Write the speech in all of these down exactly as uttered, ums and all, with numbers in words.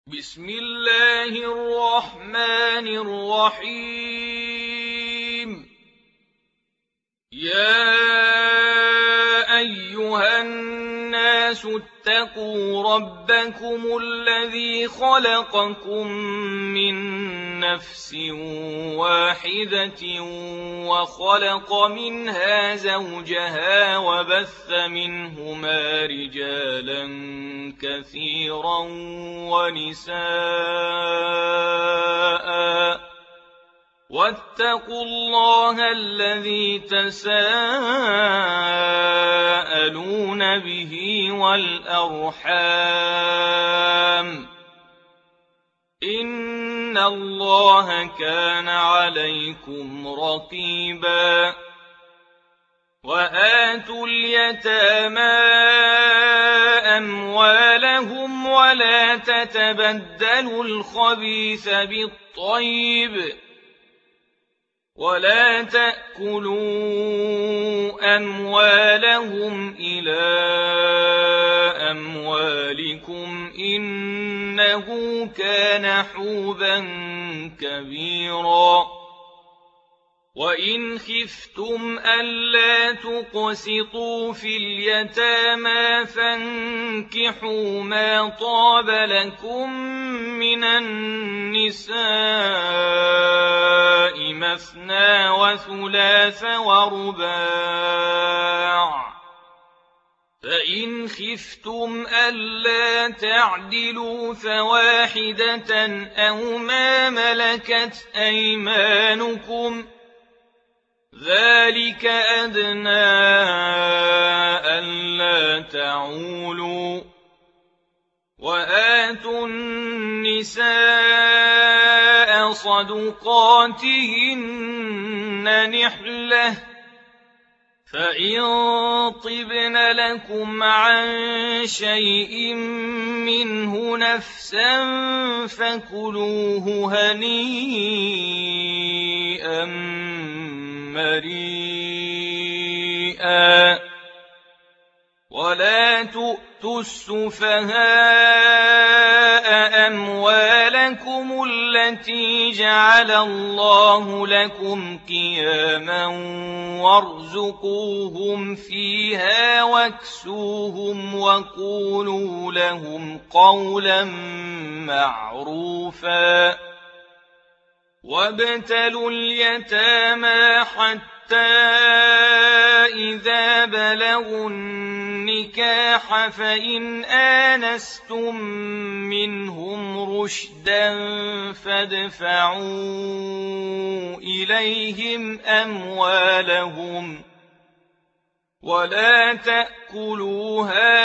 بسم الله الرحمن الرحيم. يا أيها الناس اتقوا ربكم الذي خلقكم من نفس واحدة وخلق منها زوجها وبث منهما رجالا كثيرا ونساء واتقوا الله الذي تساءلون به والأرحام إن الله كان عليكم رقيبا. وآتوا اليتامى أموالهم ولا تتبدلوا الخبيث بالطيب ولا تأكلوا أموالهم إلى أموالكم إنه كان حوبا كبيرا. وإن خفتم ألا تقسطوا في اليتامى فانكحوا ما طاب لكم من النساء مثنى وثلاث ورباع، فإن خفتم ألا تعدلوا فواحدة أو ما ملكت أيمانكم ذلك أدنى ألا تعولوا. وآتوا النساء صدقاتهن نحلة، فإن طبن لكم عن شيء منه نفسا فكلوه هنيئا مريئا. ولا تؤتوا السفهاء أموالكم التي جعل الله لكم قياما وارزقوهم فيها واكسوهم وقولوا لهم قولا معروفا. وابتلوا اليتامى حتى إذا بلغوا النكاح فإن آنستم منهم رشدا فادفعوا إليهم أموالهم ولا تأكلوها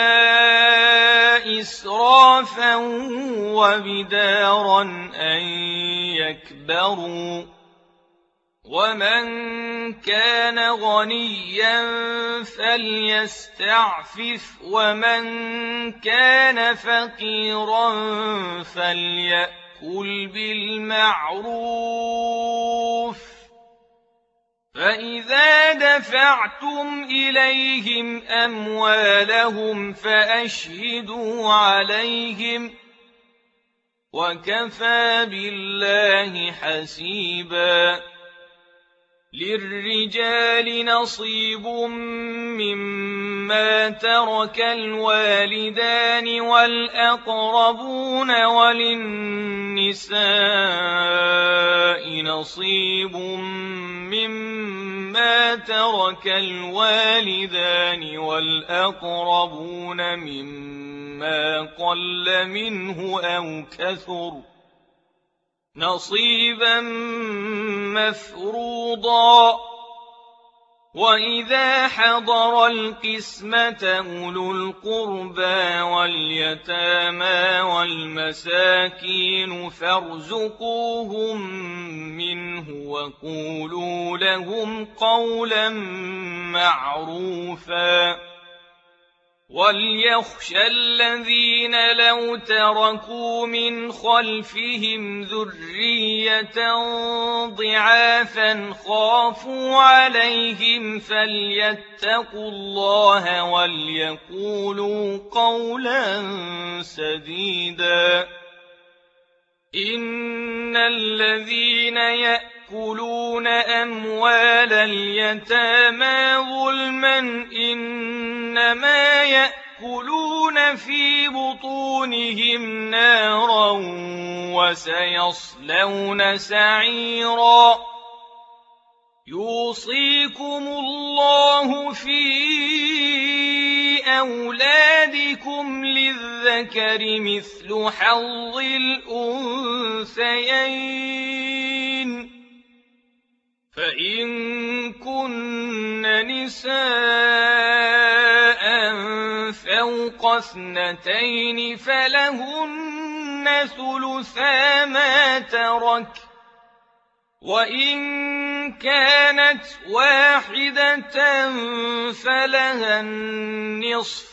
إسرافا وبدارا أن يكبروا. ومن كان غنيا فليستعفف ومن كان فقيرا فليأكل بالمعروف. فإذا دفعتم إليهم أموالهم فأشهدوا عليهم وكفى بالله حسيبا. للرجال نصيب مما ترك الوالدان والأقربون وللنساء نصيب مما ترك الوالدان والأقربون مما قل منه أو كثر نصيبا مفروضا. وإذا حضر القسمة أولو القربى واليتامى والمساكين فارزقوهم منه وقولوا لهم قولا معروفا. وليخشى الذين لو تركوا من خلفهم ذرية ضعافا خافوا عليهم فليتقوا الله وليقولوا قولا سديدا. إن الذين يأكلون أموال اليتامى ظلما إنما يأكلون في بطونهم نارا وسيصلون سعيرا يوصيكم الله في أولادكم للذكر مثل حظ الأنثيين فإن كن نساء فوق اثنتين فلهن ثلثا ما ترك وإن كانت واحدة فلها النصف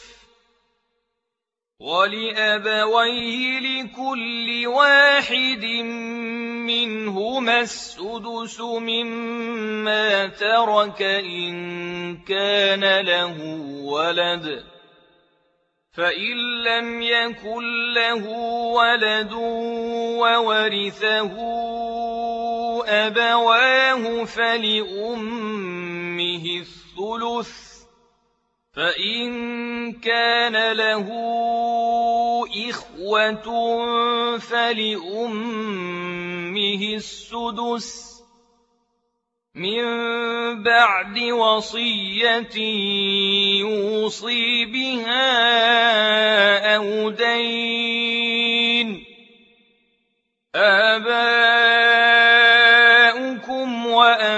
ولأبويه لكل واحد منهما السدس مما ترك إن كان له ولد فإن لم يكن له ولد وورثه أبواه فلأمه الثلث فإن كان له إخوة فلأمه السدس من بعد وصية يوصي بها أو دين آباؤكم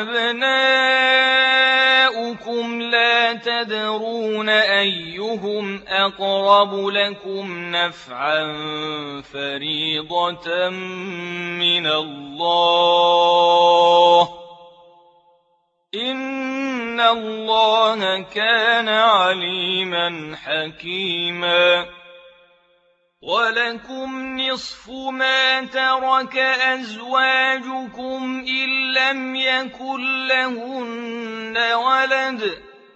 وأبناؤكم لا تدرون أيهم أقرب لكم نفعا فريضة من الله إن الله كان عليما حكيما ولكم نصف ما ترك أزواجكم إن لم يكن لهن ولد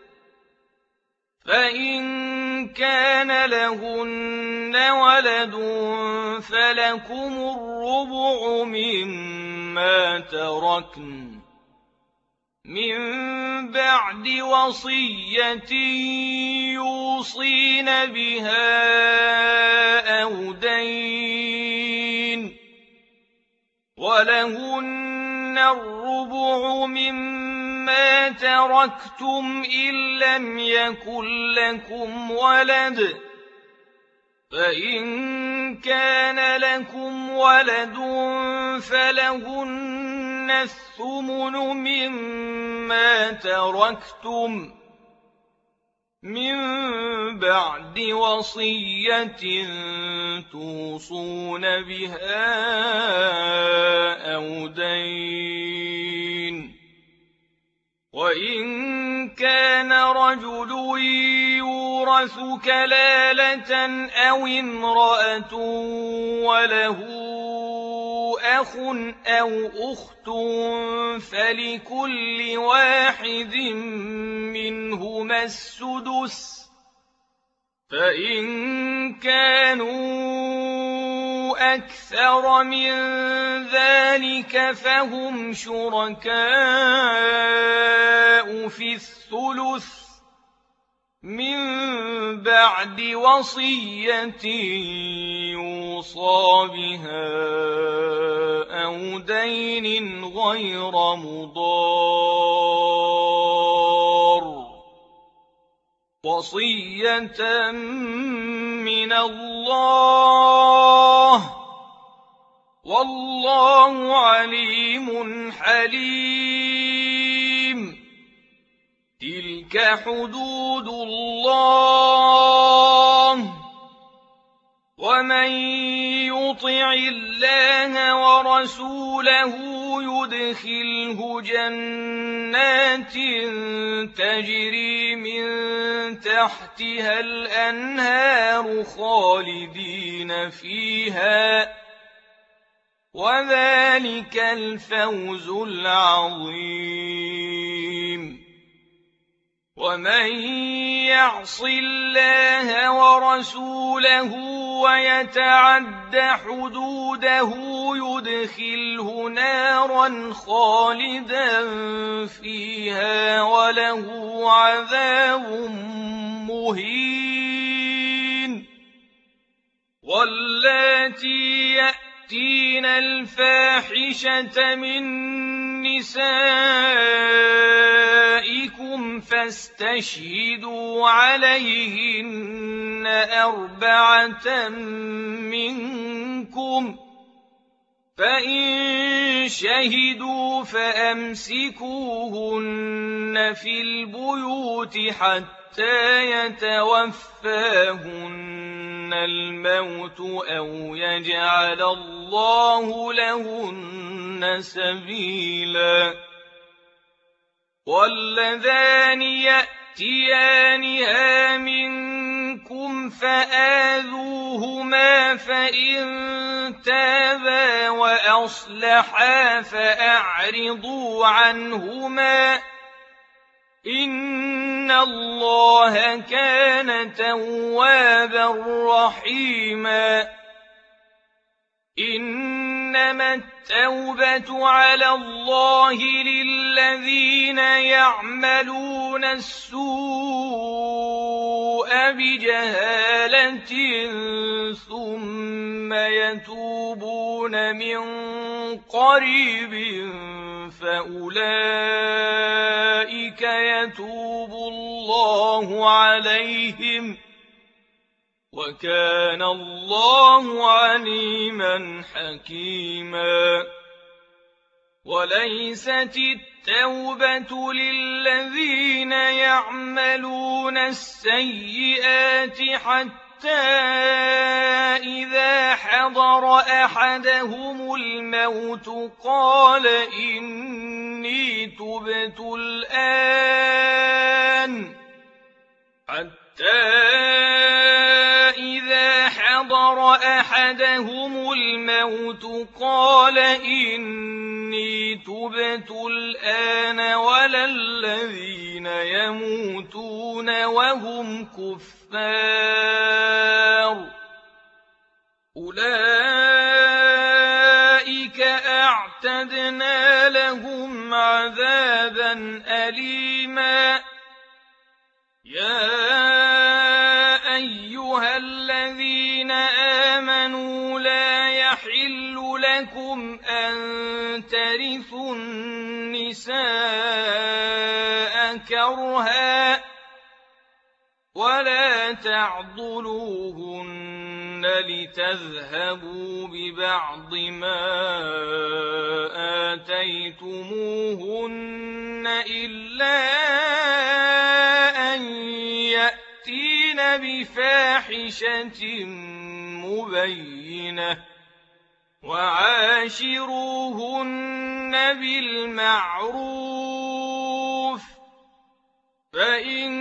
فإن كان لهن ولد فلكم الربع مما تركن من بعد وصية يوصين بها أو دين ولهن الربع مما تركتم إن لم يكن لكم ولد فإن كان لكم ولد فلهن الثمن مما تركتم من بعد وصية توصون بها أو دين وإن كان رجل يورث كلالة أو امرأة وله أخ أو أخت فلكل واحد منهما السدس فإن كانوا أكثر من ذلك فهم شركاء في الثلث من بعد وصية يوصى بها أو دين غير مضار وصية من الله والله عليم حليم تلك حدود الله ومن يطع الله ورسوله يدخله جنات تجري من تحتها الأنهار خالدين فيها وذلك الفوز العظيم ومن يعص الله ورسوله ويتعد حدوده يدخله نارا خالدا فيها وله عذاب مهين. واللاتي يأتين الفاحشة من نسائكم فاستشهدوا عليهن أربعة منكم، فإن شهدوا فأمسكوهن في البيوت حتى يتوفاهن الموت أو يجعل الله لهن سبيلا. واللذان يأتيانها منكم فآذوهما فإن تابا وأصلحا فأعرضوا عنهما إن الله كان توابا رحيما. إنما التوبة على الله للذين يعملون السوء بجهالة ثم يتوبون من قريب فأولئك يتوب الله عليهم وكان الله عليما حكيما. وليست التوبة للذين يعملون السيئات حتى إذا حضر أحدهم الموت قال إني تبت الآن حتى إذا حضر أحدهم الموت قال إني تبت الآن ولا الذين يموتون وهم كفار أولئك أعتدنا لهم عذابا أليما. يا أيها الذين آمنوا لا يحل لكم أن ترثوا النساء كرها ولا تعضلوهن لتذهبوا ببعض ما آتيتموهن إلا أن يأتين بفاحشة مبينة وعاشروهن بالمعروف فإن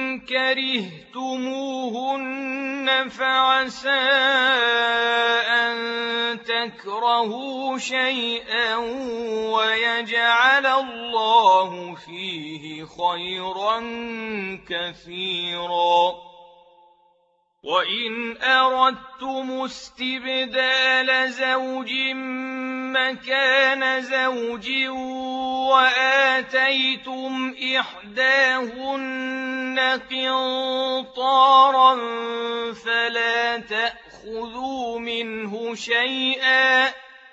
كرهتموهن فعسى أن تكرهوا شيئا ويجعل الله فيه خيرا كثيرا. وإن أردتم استبدال زوج مكان زوج وآتيتم إحداهن قنطارا فلا تأخذوا منه شيئا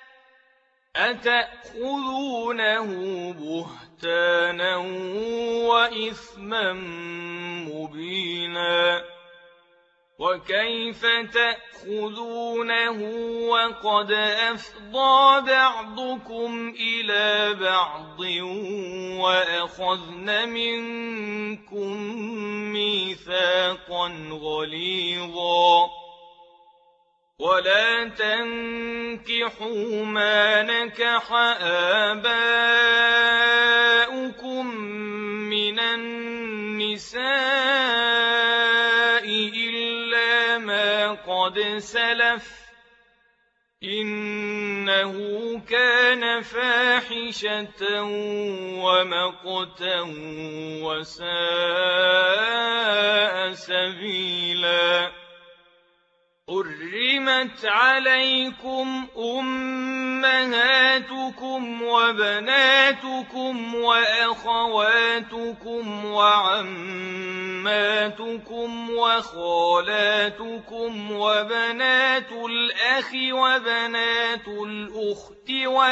أتأخذونه بهتانا وإثما مبينا. وكيف تأخذونه وقد أفضى بعضكم إلى بعض وأخذن منكم ميثاقا غليظا. ولا تنكحوا ما نكح آباؤكم من النساء إلا ما قد سلف إن إنه كان فاحشة ومقتا وساء سبيلا حرمت عليكم أمهاتكم وبناتكم وأخواتكم وعماتكم وخالاتكم وبنات الأخ وبنات الأخت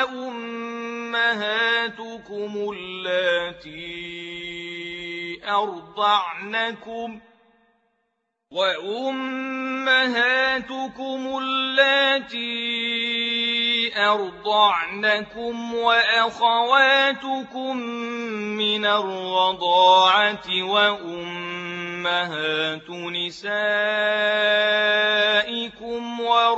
وأمهاتكم اللاتي أرضعنكم وأمهاتكم اللاتي أرضعنكم وأخواتكم من الرضاعة وأمهات نسائكم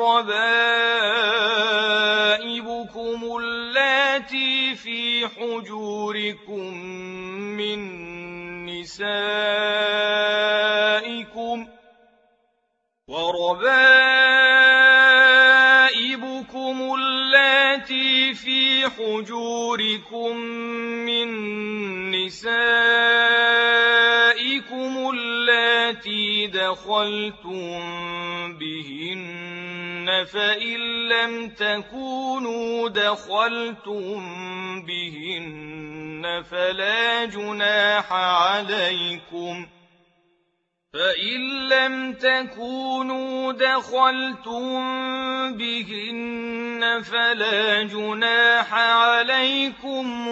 وربائبكم اللاتي في حجوركم من نسائكم وربائبكم اللاتي في حجوركم من نسائكم اللاتي دخلتم بهن فإن لم تكونوا دخلتم بهن فلا جناح عليكم فإن لم تكونوا دخلتم بهن فلا جناح عليكم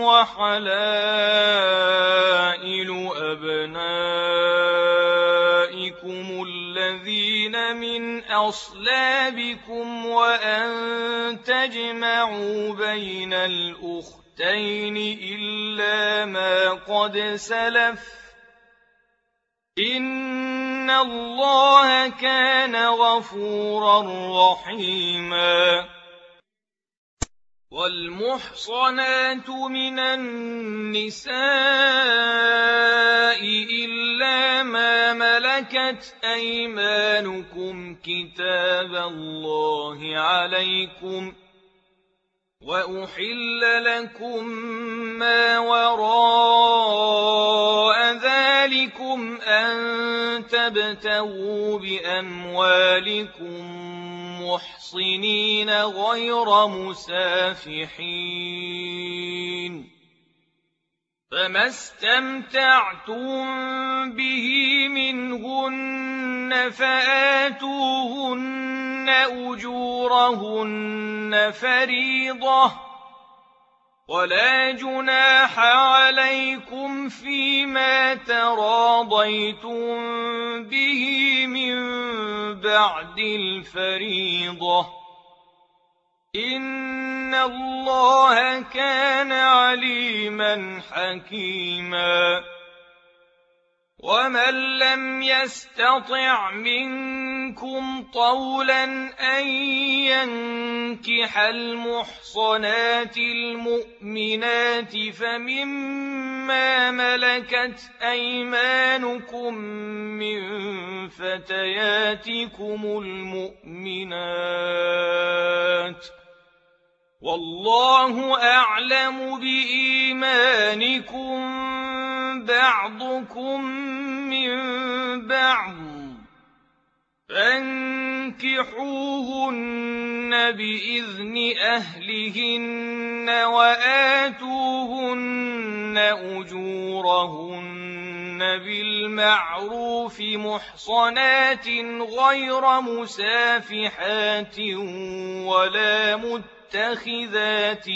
وحلائل أبنائكم الذين من أصلابكم وأن تجمعوا بين الأختين إلا ما قد سلف إن الله كان غفورا رحيما والمحصنات من النساء إلا ما ملكت أيمانكم كتاب الله عليكم وأحل لكم ما وراء ذلكم أن تبتغوا بأموالكم محصنين غير مسافحين فما استمتعتم به منهن فآتوهن أجورهن فريضة ولا جناح عليكم فيما تراضيتم به من بعد الفريضة إن الله كان عليما حكيما ومن لم يستطع منكم طولا أن ينكح المحصنات المؤمنات فمما ملكت أيمانكم من فتياتكم المؤمنات والله أعلم بإيمانكم بعضكم من بعض فانكحوهن بإذن أهلهن وآتوهن أجورهن بالمعروف محصنات غير مسافحات ولا متخذات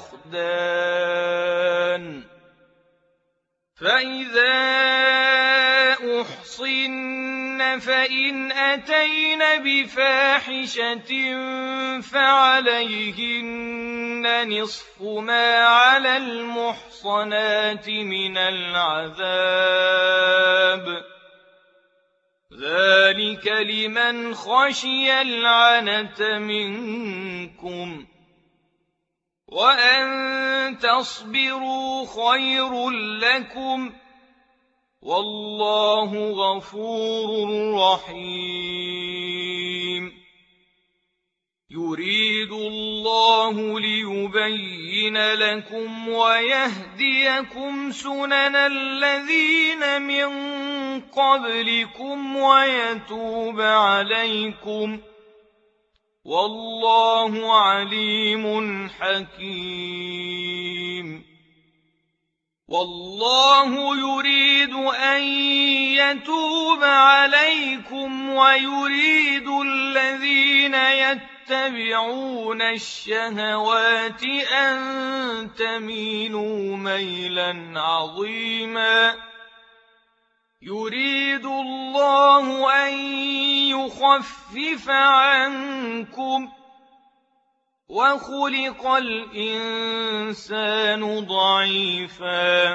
أخدان فإذا أحصن فإن أتين بفاحشة فعليهن نصف ما على المحصنات من العذاب ذلك لمن خشي العنة منكم وأن تصبروا خير لكم والله غفور رحيم يريد الله اللَّهُ لِيُبَيِّنَ لَكُمْ وَيَهْدِيَكُمْ سُنَنَ الَّذِينَ مِن قَبْلِكُمْ وَيَتُوبَ عَلَيْكُمْ ۗ وَاللَّهُ عَلِيمٌ حَكِيمٌ. وَاللَّهُ يُرِيدُ أَن يَتُوبَ عَلَيْكُمْ وَيُرِيدُ الَّذِينَ يَتَّبِعُونَ الشَّهَوَاتِ أَن تَمِيلُوا مَيْلًا عَظِيمًا. يُرِيدُ اللَّهُ أَن يُخَفِّفَ عَنكُمْ، وَخُلِقَ الْإِنسَانُ ضَعِيفًا.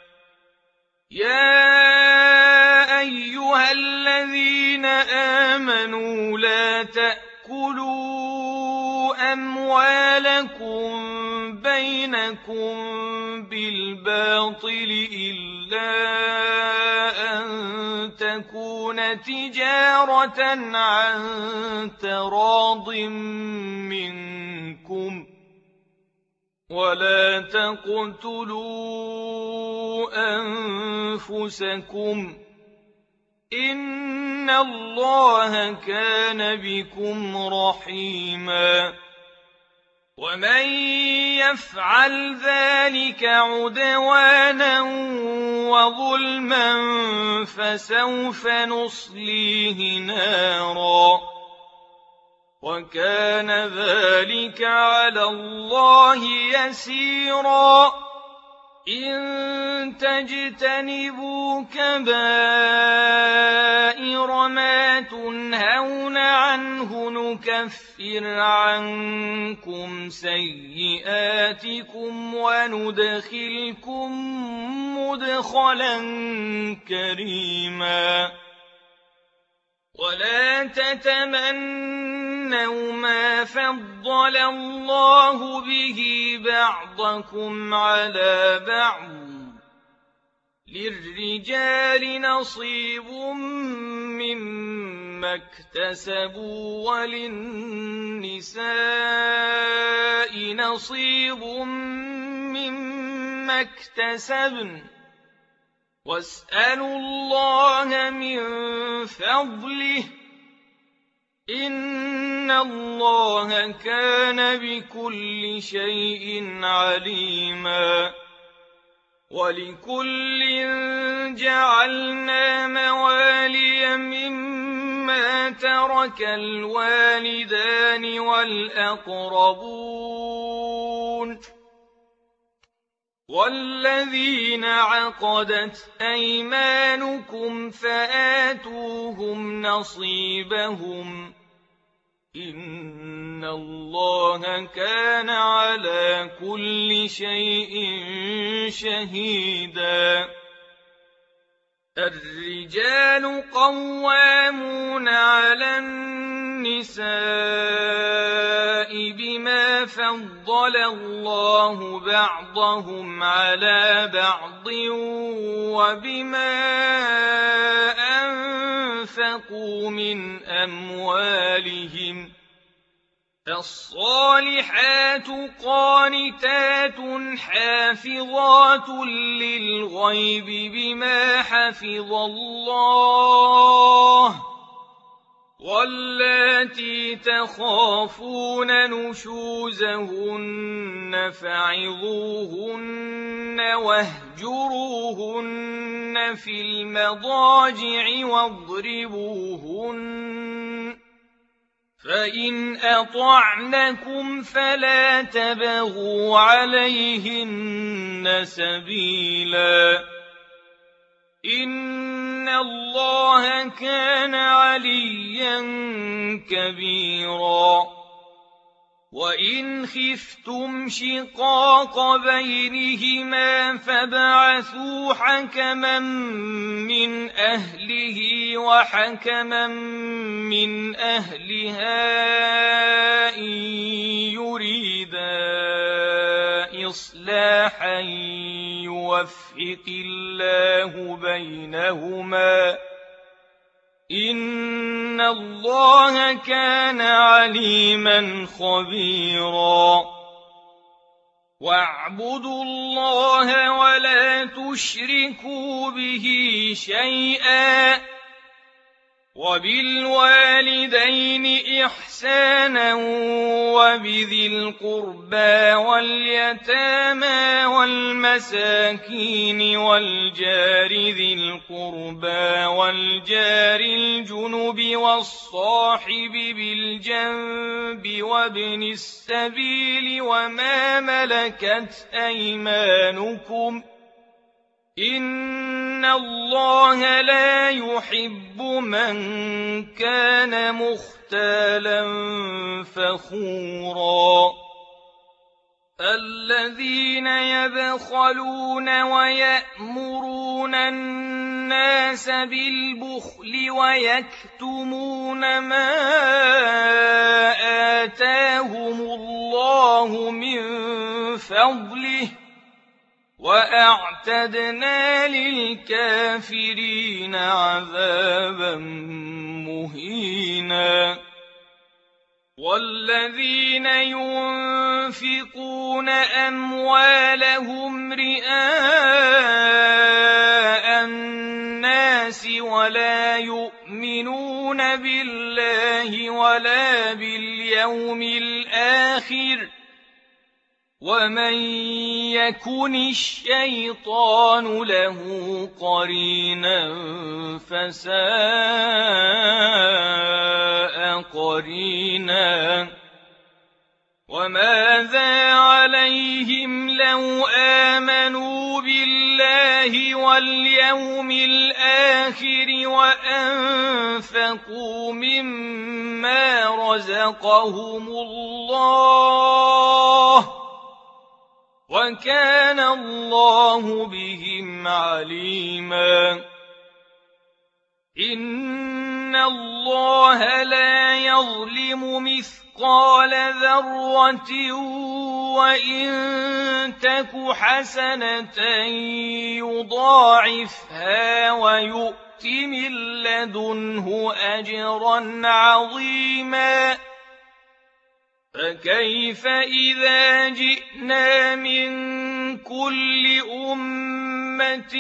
يَا أَيُّهَا الَّذِينَ آمَنُوا لَا تَأْكُلُوا أَمْوَالَكُم بَيْنَكُم بِالْبَاطِلِ إِلَّا أَن تَكُونَ تِجَارَةً عَن تَرَاضٍ مِّنكُمْ ۚ وَلَا تَقْتُلُوا أَنفُسَكُمْ ۚ إِنَّ اللَّهَ كَانَ بِكُمْ رَحِيمًا. وَمَن يَفْعَلْ ذَلِكَ عُدْوَانًا وَظُلْمًا فَسَوْفَ نُصْلِيهِ نَارًا ۚ وَكَانَ ذَلِكَ عَلَى اللَّهِ يَسِيرًا. إِن تَجْتَنِبُوا كَبَائِرَ مَا تُنْهَوْنَ عَنْهُ نُكَفِّرْ عَنكُمْ سَيِّئَاتِكُمْ وَنُدْخِلْكُم مُّدْخَلًا كَرِيمًا. وَلَا تَتَمَنَّوْا مَا فَضَّلَ اللَّهُ بِهِ بَعْضَكُمْ عَلَىٰ بَعْضٍ ۚ لِّلرِّجَالِ نَصِيبٌ مِّمَّا اكْتَسَبُوا وَلِلنِّسَاءِ نَصِيبٌ مِّمَّا اكْتَسَبْنَ ۚ وَاسْأَلُوا اللَّهَ مِن فَضْلِهِ ۗ إِنَّ اللَّهَ كَانَ بِكُلِّ شَيْءٍ عَلِيمًا. وَلِكُلٍّ جَعَلْنَا مَوَالِيَ مِمَّا تَرَكَ الْوَالِدَانِ وَالْأَقْرَبُونَ وَالَّذِينَ عَقَدَتْ أَيْمَانُكُمْ فَآتُوهُمْ نَصِيبَهُمْ ۖ إِنَّ اللَّهَ كَانَ عَلَىٰ كُلِّ شَيْءٍ شَهِيدًا. الرِّجَالُ قَوَّامُونَ عَلَى النِّسَاءِ بِمَا فَضَّلَ اللَّهُ بَعْضَهُمْ عَلَىٰ بَعْضٍ وَبِمَا أَنفَقُوا مِنْ أَمْوَالِهِمْ ۚ فَالصَّالِحَاتُ قَانِتَاتٌ حَافِظَاتٌ لِّلْغَيْبِ بِمَا حَفِظَ اللَّهُ ۚ وَاللَّاتِي تَخَافُونَ نُشُوزَهُنَّ فَعِظُوهُنَّ وَاهْجُرُوهُنَّ فِي الْمَضَاجِعِ وَاضْرِبُوهُنَّ ۖ فَإِنْ أَطَعْنَكُمْ فَلَا تَبْغُوا عَلَيْهِنَّ سَبِيلًا ۗ إِنَّ اللَّهَ كَانَ عَلِيًّا كَبِيرًا. وَإِنْ خِفْتُمْ شِقَاقَ بَيْنِهِمَا فَابْعَثُوا حَكَمًا مِّنْ أَهْلِهِ وَحَكَمًا مِّنْ أَهْلِهَا إِن يُرِيدَا إِصْلَاحًا يُوَفِّقِ اللَّهُ بَيْنَهُمَا ۗ إِنَّ اللَّهَ كَانَ عَلِيمًا خَبِيرًا. واعبدوا الله ولا تشركوا به شيئا وبالوالدين إحسانا وبذي القربى واليتامى والمساكين والجار ذي القربى والجار الجنب والصاحب بالجنب وابن السبيل وما ملكت أيمانكم إن الله لا يحب من كان مختالا فخورا الذين يبخلون ويأمرون الناس بالبخل ويكتمون ما آتاهم الله من فضله وأعتدنا للكافرين عذابا مهينا والذين ينفقون أموالهم رئاء الناس ولا يؤمنون بالله ولا باليوم الآخر ومن يكن الشيطان له قرينا فساء قرينا وماذا عليهم لو آمنوا بالله واليوم الآخر وأنفقوا مما رزقهم الله وكان الله بهم عليما إن الله لا يظلم مثقال ذرة وإن تك حسنة يضاعفها ويؤت من لدنه أجرا عظيما فكيف إذا جئنا من كل أمة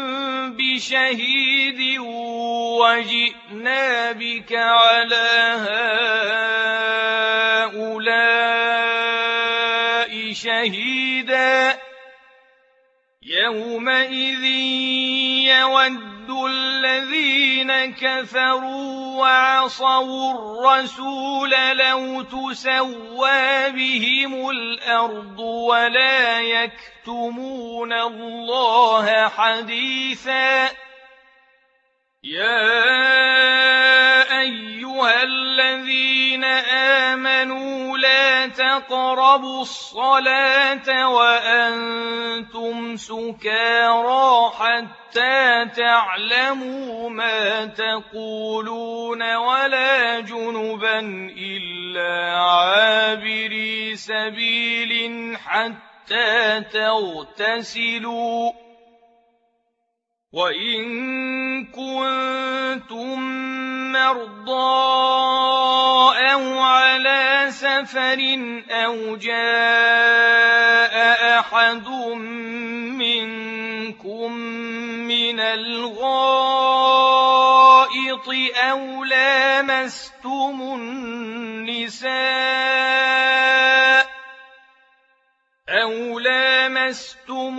بشهيد وجئنا بك على هؤلاء شهيدا يومئذ يود الذين كفروا وعصوا الرسول لو تسوى بهم الأرض ولا يكتمون الله حديثا يا أيها الذين آمنوا لا تقربوا الصلاة وأنتم سكارى حتى تعلموا ما تقولون ولا جنبا إلا عابري سبيل حتى تغتسلوا وإن كنتم مرضى أو على سفر أو جاء أحد منكم من الغائط أو لامستم النساء أو لامستم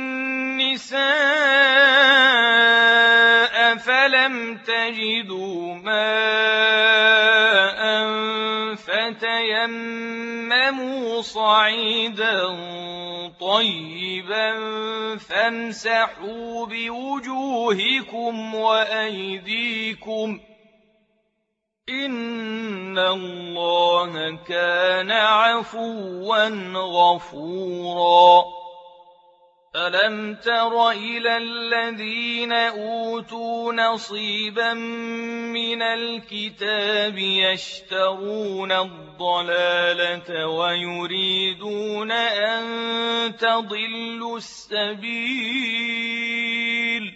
النساء فلم تجدوا ماء فتيمموا صعيدا طيبا فامسحوا بوجوهكم وأيديكم إن الله كان عفوا غفورا ألم تر إلى الذين أوتوا نصيبا من الكتاب يشترون الضلالة ويريدون أن تضلوا السبيل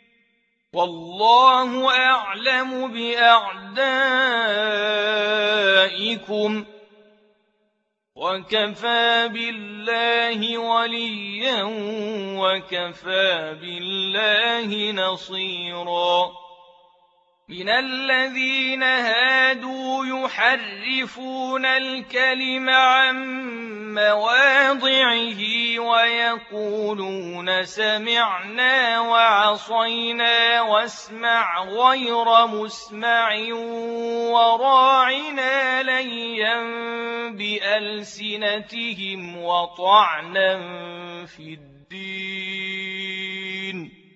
والله أعلم بأعدائكم وكفى بالله وليا وكفى بالله نصيرا من الذين هادوا يحرفون الكلم عن مواضعه ويقولون سمعنا وعصينا واسمع غير مسمع وراعنا ليا بألسنتهم وطعنا في الدين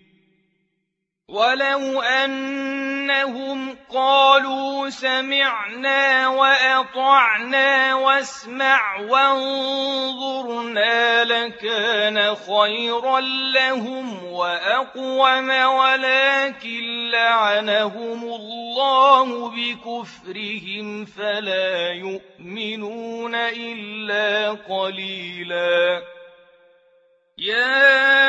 ولو أنهم قالوا سمعنا وأطعنا واسمع وانظرنا لكان خيرا لهم وأقوم ولكن لعنهم الله بكفرهم فلا يؤمنون إلا قليلا يا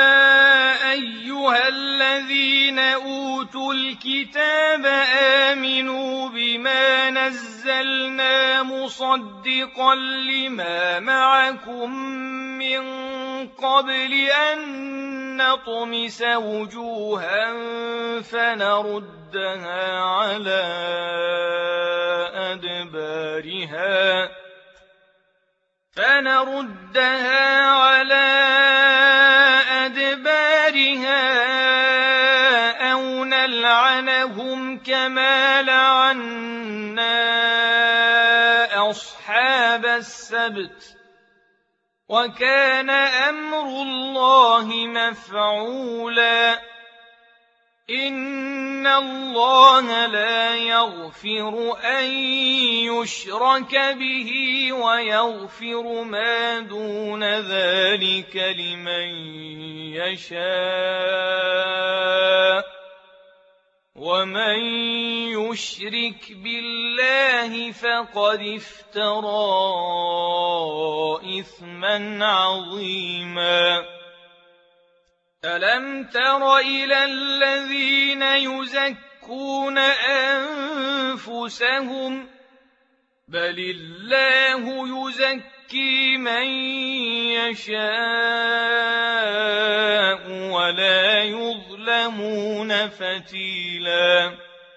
أيها الذين أوتوا الكتاب آمنوا بما نزلنا مصدقا لما معكم من قبل أن نطمس وجوها فنردها على أدبارها فنردها على أدبارها أو نلعنهم كما لعنا أصحاب السبت وكان أمر الله مفعولا إن الله لا يغفر أن يشرك به ويغفر ما دون ذلك لمن يشاء ومن يشرك بالله فقد افترى إثما عظيما ألم تر إلى الذين يزكون أنفسهم بل الله يزكي من يشاء ولا يظلمون فتيلا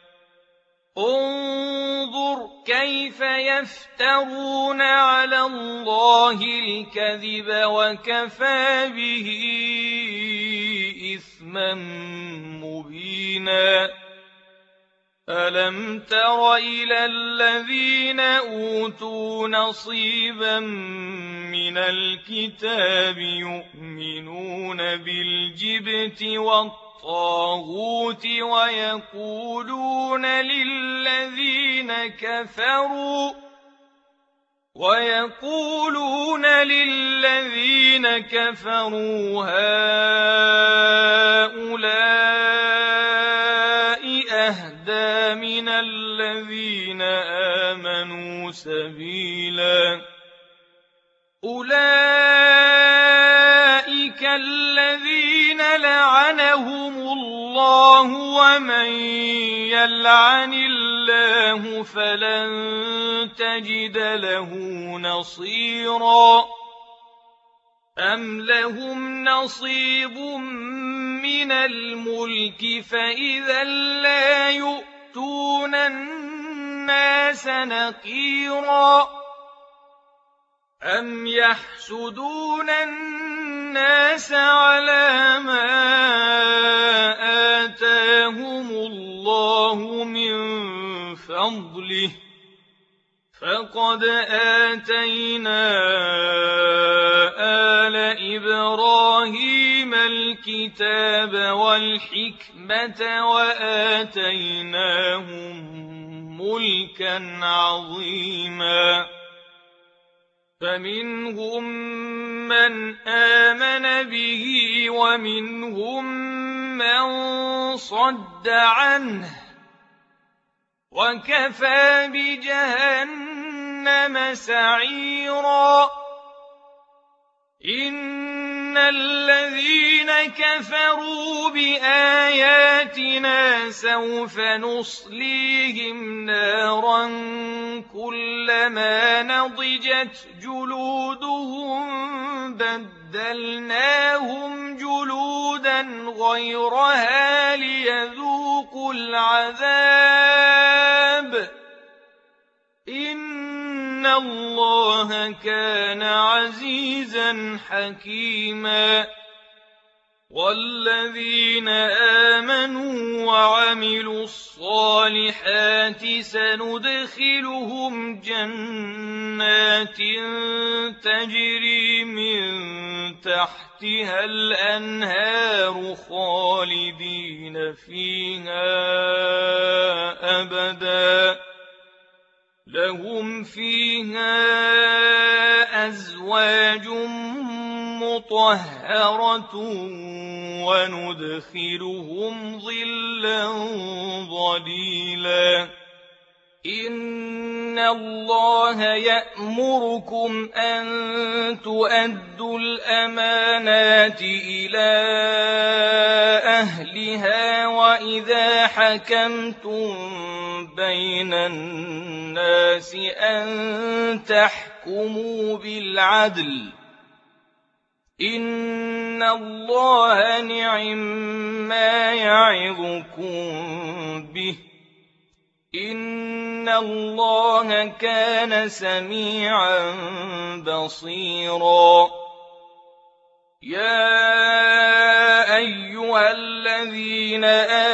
انظر كيف يفترون على الله الكذب وكفى به إثما مبينا ألم تر إلى الذين أوتوا نصيبا من الكتاب يؤمنون بالجبت والطاغوت ويقولون للذين كفروا ويقولون للذين كفروا هؤلاء أهدى من الذين آمنوا سبيلا أولئك الذين لعنهم الله ومن يلعن الله فلن تجد له نصيرا أم لهم نصيب من الملك فإذا لا يؤتون الناس نقيرا أم يحسدون الناس على ما آتاهم الله من فضله فقد آتينا آل إبراهيم الكتاب والحكمة وآتيناهم ملكا عظيما فمنهم من آمن به ومنهم من صد عنه وكفى بجهنم سعيرا إن الذين كفروا بآياتنا سوف نصليهم نارا كلما نضجت جلودهم بدلناهم جلودا غيرها ليذوقوا العذاب إن الله كان عزيزا حكيما والذين آمنوا وعملوا الصالحات سندخلهم جنات تجري من تحتها الأنهار خالدين فيها أبدا لهم فيها أزواج مطهرة وندخلهم ظلا ظليلا إن الله يأمركم أن تؤدوا الأمانات إلى أهلها وإذا حكمتم بين الناس أن تحكموا بالعدل إن الله نعما يعظكم به إن الله كان سميعا بصيرا يا أيها الذين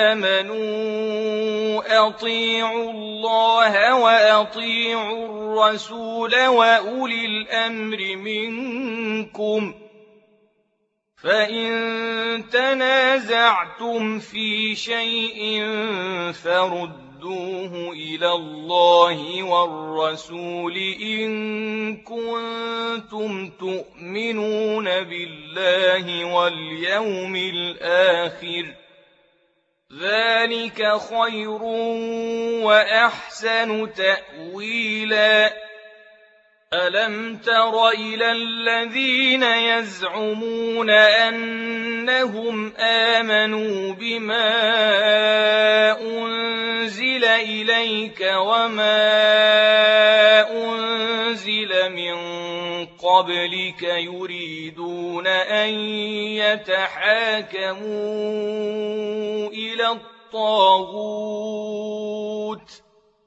آمنوا أطيعوا الله وأطيعوا الرسول وأولي الأمر منكم فإن تنازعتم في شيء فردوه إلى الله والرسول إن كنتم تؤمنون بالله واليوم الآخر ذلك خير وأحسن تأويلا ألم تر إلى الذين يزعمون أنهم آمنوا بما أنزل إليك وما أنزل من قبلك يريدون أن يتحاكموا إلى الطاغوت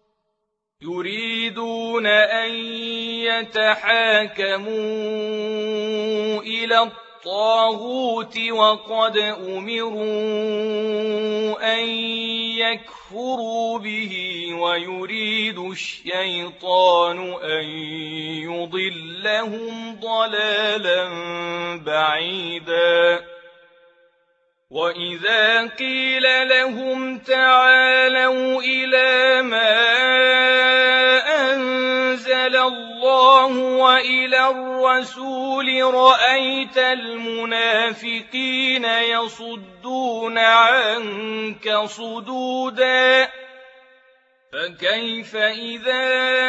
يريدون أن يتحاكموا إلى الطاغوت وقد أمروا أن يكفروا به ويريد الشيطان أن يضلهم ضلالا بعيدا وإذا قيل لهم تعالوا إلى ما أنزل الله وإلى الرسول رأيت المنافقين يصدون عنك صدودا فكيف إذا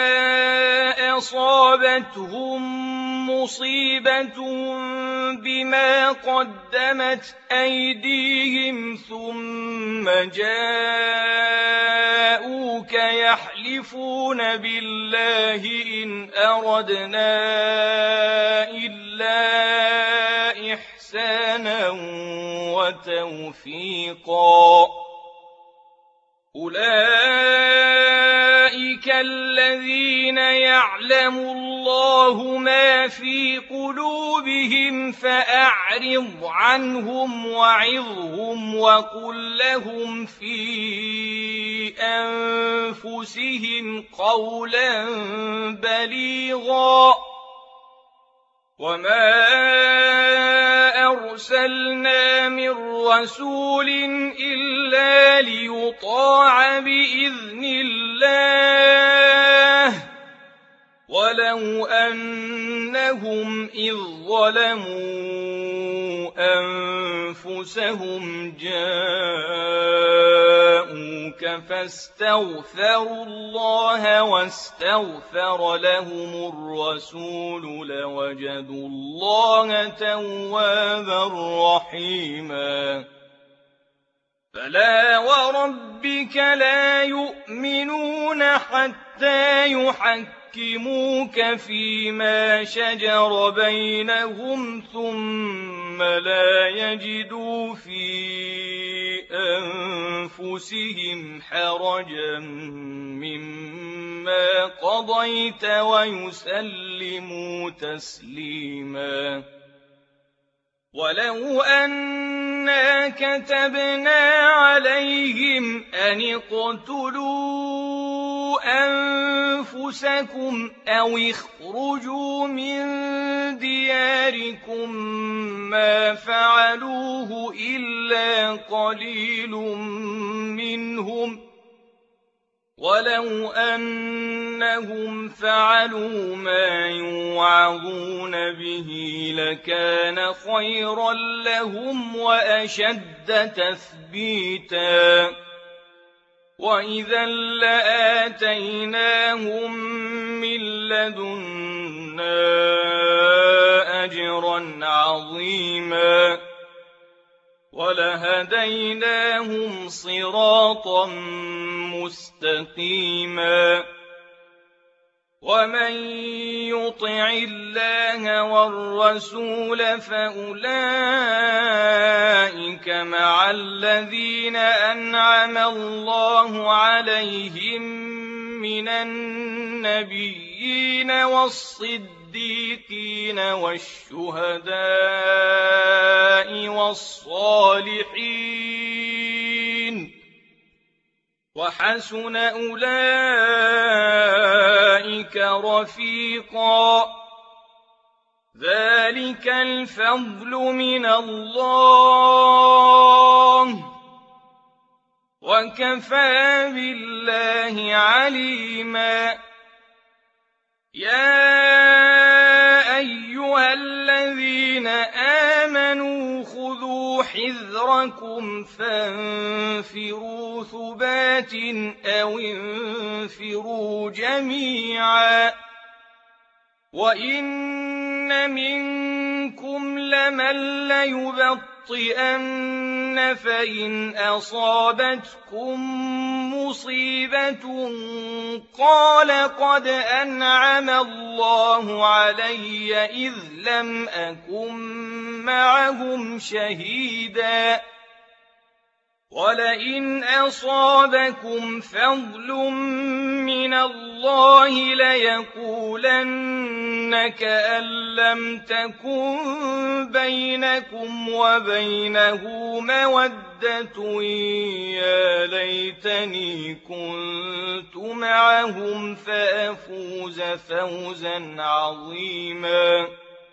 أصابتهم مصيبة بما قدمت أيديهم ثم جاءوك يحلفون بالله إن أردنا إلا إحسانا وتوفيقا أولئك الذين يعلم الله ما في قلوبهم فأعرض عنهم وعظهم وقل لهم في أنفسهم قولا بليغا وما أرسلنا من رسول إلا ليطاع بإذن الله ولو أنهم إذ ظلموا أنفسهم جاءوك فاستغفروا الله واستغفر لهم الرسول لوجدوا الله توابا رحيما فلا وربك لا يؤمنون حتى يحكموك فيما شجر بينهم ثم لا يجدوا في أنفسهم حرجا مما قضيت ويسلموا تسليما ولو أنا كتبنا عليهم أن اقتلوا أنفسكم أو اخرجوا من دياركم ما فعلوه إلا قليل منهم ولو أنهم فعلوا ما يوعظون به لكان خيرا لهم وأشد تثبيتا وإذا لآتيناهم من لدنا أجرا عظيما ولهديناهم صراطا مستقيما ومن يطع الله والرسول فأولئك مع الذين أنعم الله عليهم من النبيين والصديقين والشهداء والصالحين وحسن أولئك رفيقا ذلك الفضل من الله وكفى بالله عليما يا أيها الذين آمنوا خذوا حذركم فانفروا ثبات أو انفروا جميعا وإن منكم لمن ليبطئن فإن أصابتكم مصيبة قال قد أنعم الله علي إذ لم أكن معهم شهيدا ولئن أصابكم فضل من الله ليقولن كأن لم تكن بينكم وبينه مودة يا ليتني كنت معهم فأفوز فوزا عظيما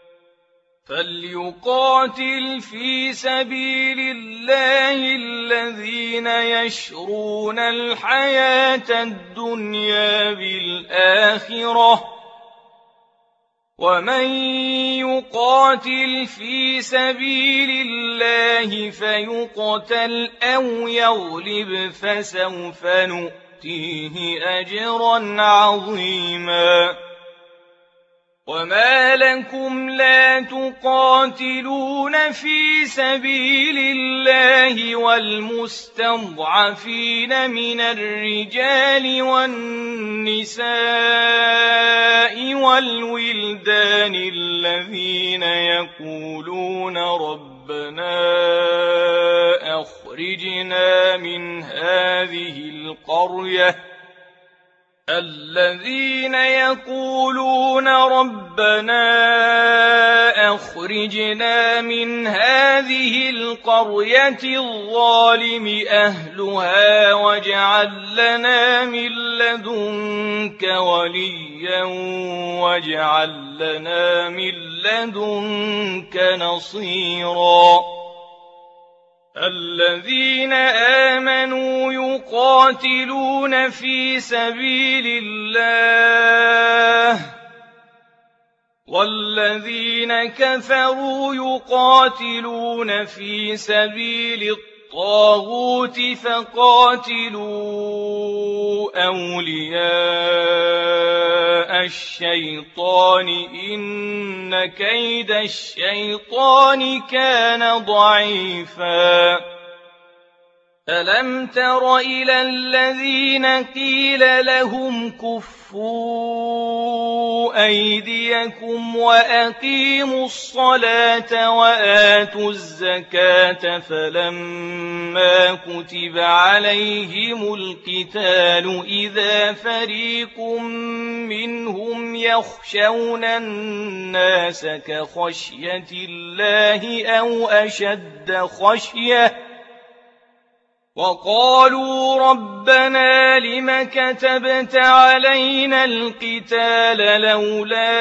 فليقاتل في سبيل الله الذين يشرون الحياة الدنيا بالآخرة ومن يقاتل في سبيل الله فيقتل أو يغلب فسوف نؤتيه أجرا عظيما وما لكم لا تقاتلون في سبيل الله والمستضعفين من الرجال والنساء والولدان الذين يقولون ربنا أخرجنا من هذه القرية الذين يقولون ربنا أخرجنا من هذه القرية الظالم أهلها واجعل لنا من لدنك وليا واجعل لنا من لدنك نصيرا الذين آمنوا يقاتلون في سبيل الله والذين كفروا يقاتلون في سبيل الطاغوت فقاتلوا أولياء الشيطان إن كيد الشيطان كان ضعيفا ألم تر إلى الذين قيل لهم كفوا أيديكم وأقيموا الصلاة وآتوا الزكاة فلما كتب عليهم القتال إذا فريق منهم يخشون الناس كخشية الله أو أشد خشية وقالوا ربنا لم كتبت علينا القتال لولا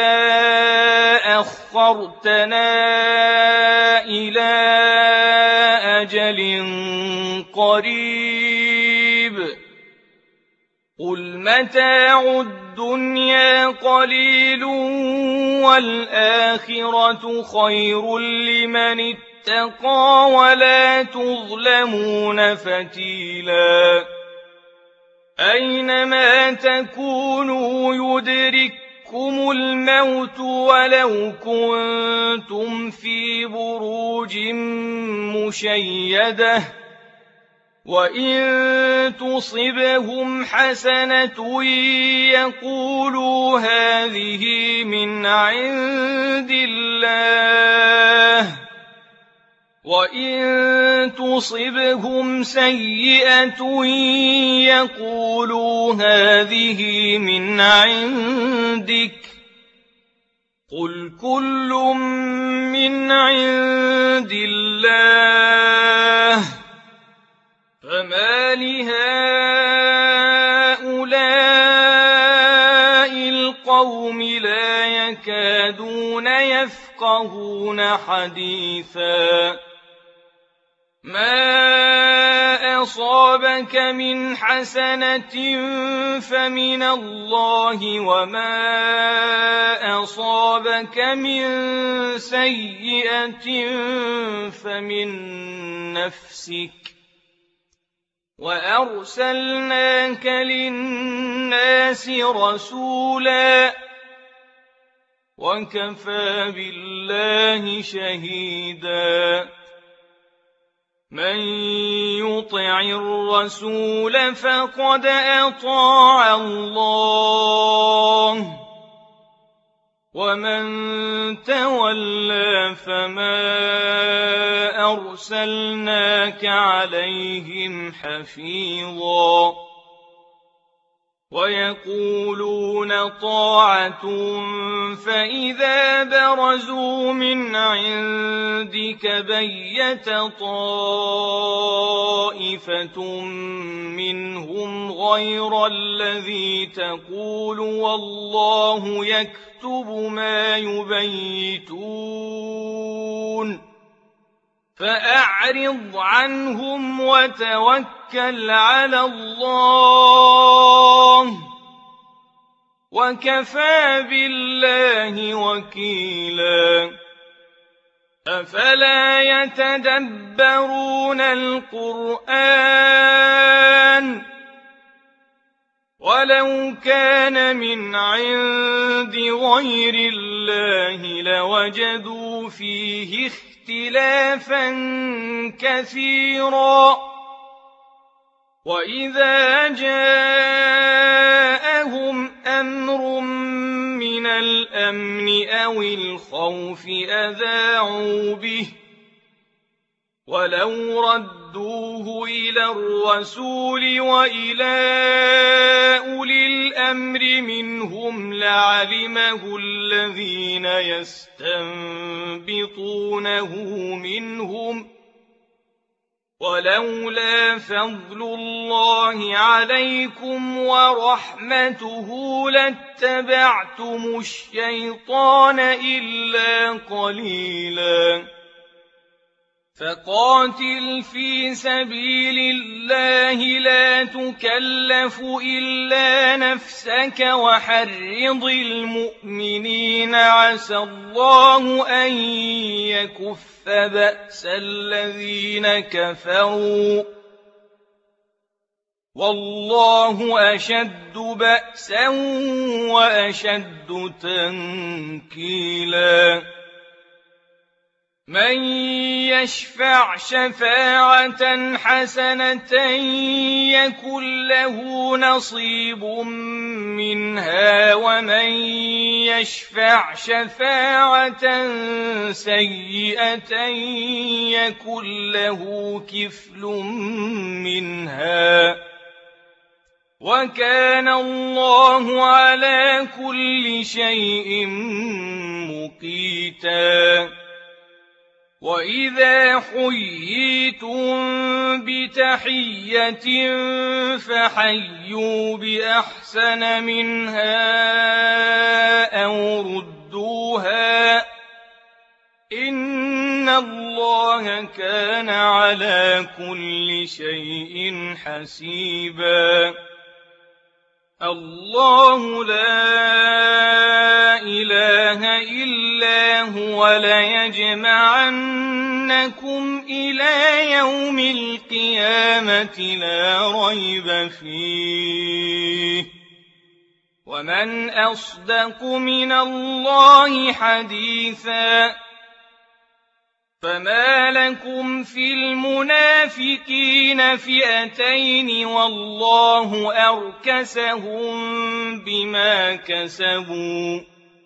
أخرتنا إلى أجل قريب قل متاع الدنيا قليل والآخرة خير لمن اتقى اتقى ولا تظلمون فتيلا أينما تكونوا يدرككم الموت ولو كنتم في بروج مشيدة وإن تصبهم حسنة يقولوا هذه من عند الله وإن تصبهم سيئة يقولوا هذه من عندك قل كل من عند الله فما لهؤلاء القوم لا يكادون يفقهون حديثا ما أصابك من حسنة فمن الله وما أصابك من سيئة فمن نفسك وأرسلناك للناس رسولا وكفى بالله شهيدا من يطع الرسول فقد أطاع الله ومن تولى فما أرسلناك عليهم حفيظا ويقولون طاعة فإذا برزوا من عندك بيت طائفة منهم غير الذي تقول والله يكتب ما يبيتون فأعرض عنهم وتوكل على الله وكفى بالله وكيلا أفلا يتدبرون القرآن ولو كان من عند غير الله لوجدوا فيه اختلافا كثيرا وإذا جاءهم أمر من الأمن أو الخوف أذاعوا به ولو ردوه إلى الرسول وإلى أولي الأمر منهم لعلمه الذين يستنبطونه منهم ولولا فضل الله عليكم ورحمته لاتبعتم الشيطان إلا قليلا فقاتل في سبيل الله لا تكلف إلا نفسك وحرض المؤمنين عسى الله أن يكف بأس الذين كفروا والله أشد بأسا وأشد تنكيلا من يشفع شفاعة حسنة يكن له نصيب منها ومن يشفع شفاعة سيئة يكن له كفل منها وكان الله على كل شيء مقيتا. وإذا حييتم بتحية فحيوا بأحسن منها أو ردوها إن الله كان على كل شيء حسيبا. الله لا إله إلا هو ليجمعنكم إلى يوم القيامة لا ريب فيه ومن أصدق من الله حديثا. فما لكم في المنافقين فئتين والله أركسهم بما كسبوا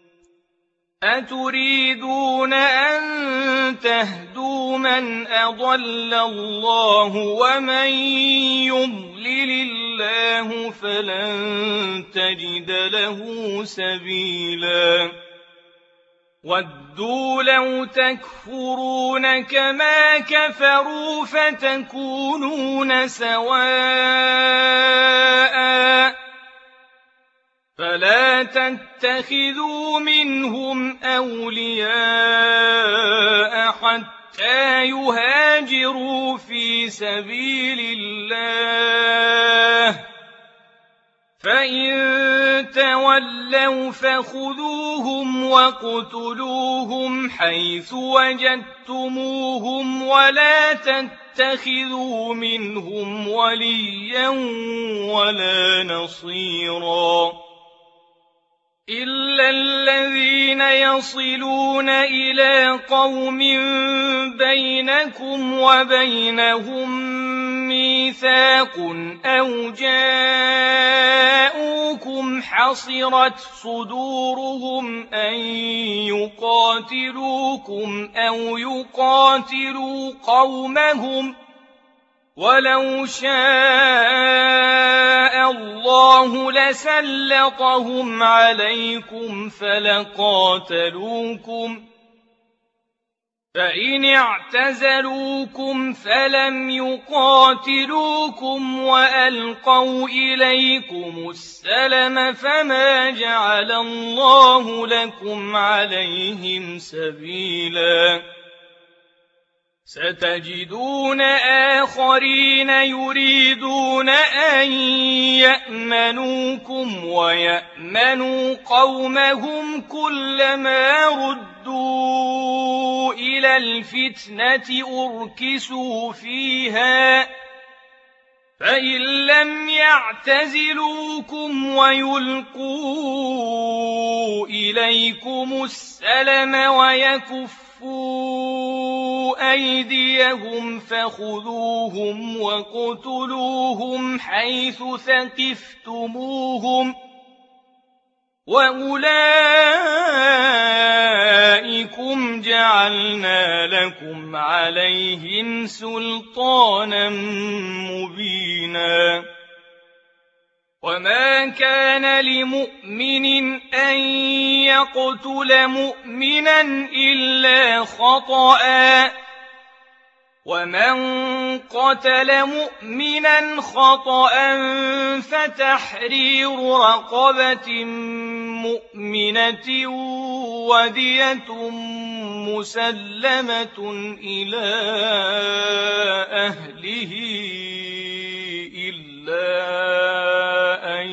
أتريدون أن تهدوا من أضل الله ومن يضلل الله فلن تجد له سبيلا. ودوا لو تكفرون كما كفروا فتكونون سواء فلا تتخذوا منهم أولياء حتى يهاجروا في سبيل الله فإن تولوا فخذوهم وَاقْتُلُوهُمْ حيث وجدتموهم ولا تتخذوا منهم وليا ولا نصيرا إلا الذين يصلون إلى قوم بينكم وبينهم ميثاق أو جاءوكم حصرت صدورهم أن يقاتلوكم أو يقاتلوا قومهم ولو شاء الله لسلطهم عليكم فلقاتلوكم فإن اعتزلوكم فلم يقاتلوكم وألقوا إليكم السلم فما جعل الله لكم عليهم سبيلا ستجدون آخرين يريدون أن يأمنوكم ويأمنوا قومهم كلما ردوا إلى الفتنة أركسوا فيها فإن لم يعتزلوكم ويلقوا إليكم السلم ويكفوا أيديهم فخذوهم وَاقْتُلُوهُمْ حيث ثقفتموهم وأولئكم جعلنا لكم عليهم سلطانا مبينا وما كان لمؤمن أن يقتل مؤمنا إلا خطأ ومن قتل مؤمنا خطأ فتحرير رقبة مؤمنة ودية مسلمة إلى أهله إلا أن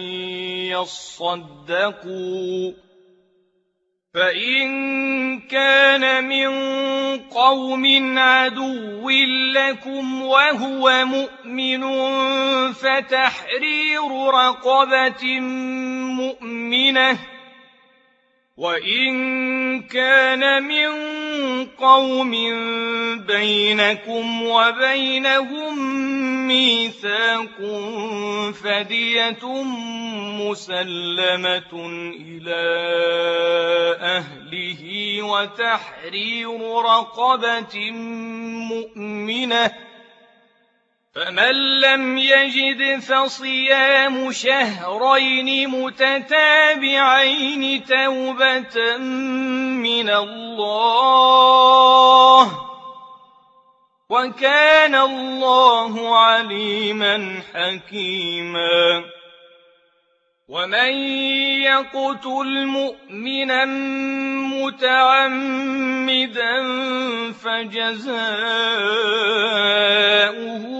يصدقوا فإن كان من قوم عدو لكم وهو مؤمن فتحرير رقبة مؤمنة وإن كان من قوم بينكم وبينهم ميثاق فدية مسلمة إلى أهله وتحرير رقبة مؤمنة، فمن لم يجد فصيام شهرين متتابعين توبة من الله، وكان الله عليما حكيما. ومن يقتل مؤمنا متعمدا فجزاؤه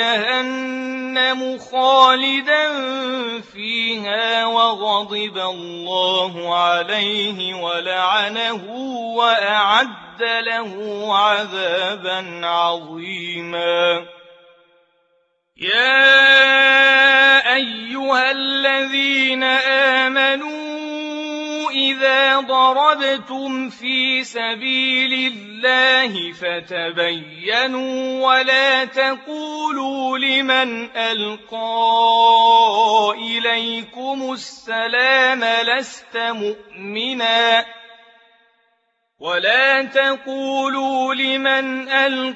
جهنم خالدا فيها وغضب الله عليه ولعنه وأعد له عذابا عظيما. يا أيها الذين آمنوا إذا ضربتم في سبيل الله فتبينوا ولا تقولوا لمن ألقى إليكم السلام لست مؤمنا ولا تقولوا لمن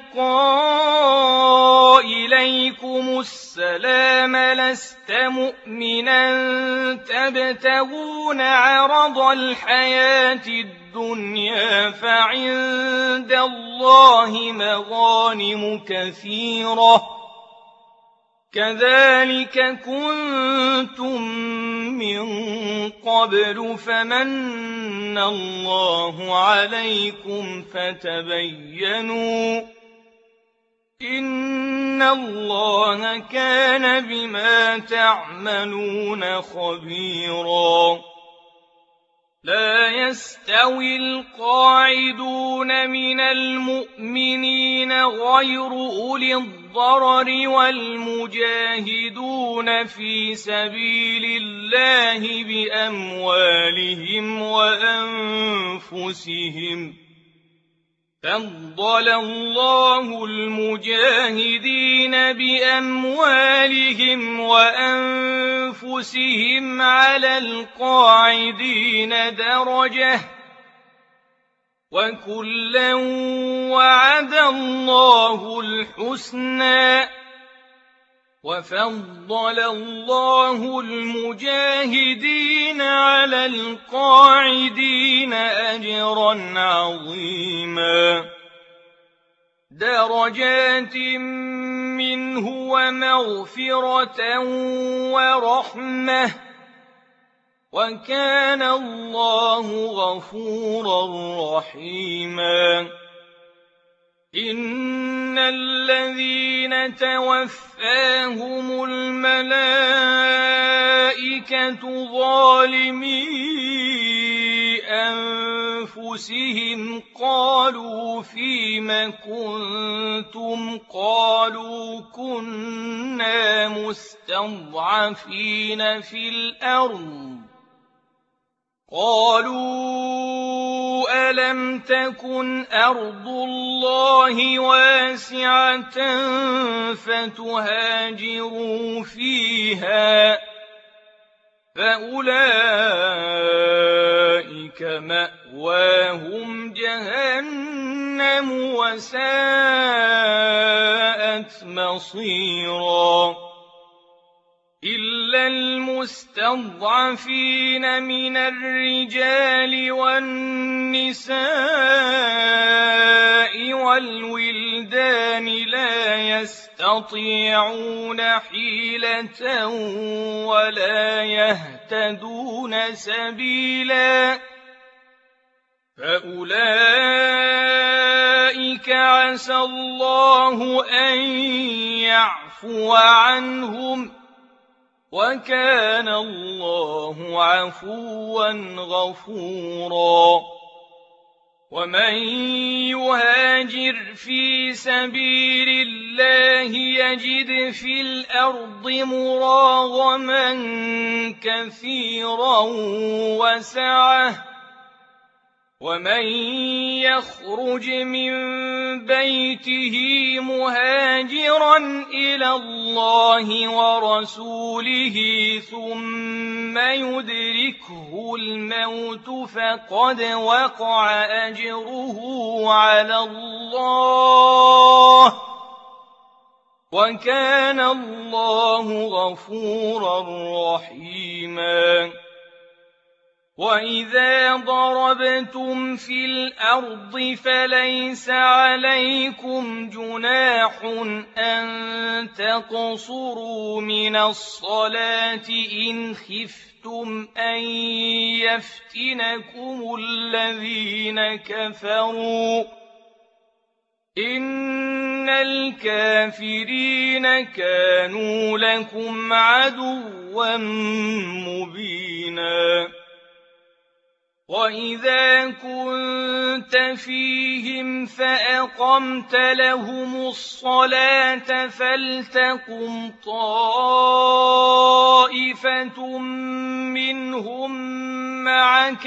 ألقى إليكم السلام لست مؤمنا تبتغون عرض الحياة الدنيا فعند الله مغانم كثيرة كذلك كنتم من قبل فمن الله عليكم فتبينوا إن الله كان بما تعملون خبيرا. لا يستوي القاعدون من المؤمنين غير أولي الضرر والمجاهدون في سبيل الله بأموالهم وأنفسهم، فضل الله المجاهدين بأموالهم وأنفسهم على القاعدين درجة، وكلا وعد الله الحسنى، وفضل الله المجاهدين على القاعدين أجرا عظيما، درجات منه ومغفرة ورحمة، وكان الله غفورا رحيما. إن الذين توفاهم الملائكة ظالمي أنفسهم قالوا فيم كنتم قالوا كنا مستضعفين في الأرض قالوا ألم تكن أرض الله واسعة فتهاجروا فيها فأولئك مأواهم جهنم وساءت مصيرا. إلا المستضعفين من الرجال والنساء والولدان لا يستطيعون حيلة ولا يهتدون سبيلا فأولئك عسى الله أن يعفو عنهم وكان الله عفوا غفورا. ومن يهاجر في سبيل الله يجد في الأرض مراغما كثيرا وسعة ومن يخرج من بيته مهاجرا إلى الله ورسوله ثم يدركه الموت فقد وقع أجره على الله وكان الله غفورا رحيما وإذا ضربتم في الأرض فليس عليكم جناح أن تقصروا من الصلاة إن خفتم أن يفتنكم الذين كفروا إن الكافرين كانوا لكم عدوا مبينا وإذا كنت فيهم فأقمت لهم الصلاة فلتقم طائفة منهم معك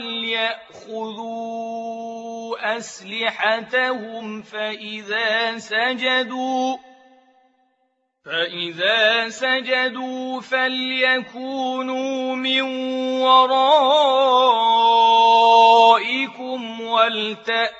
وليأخذوا أسلحتهم فإذا سجدوا فإذا سجدوا فليكونوا من ورائكم ولتأت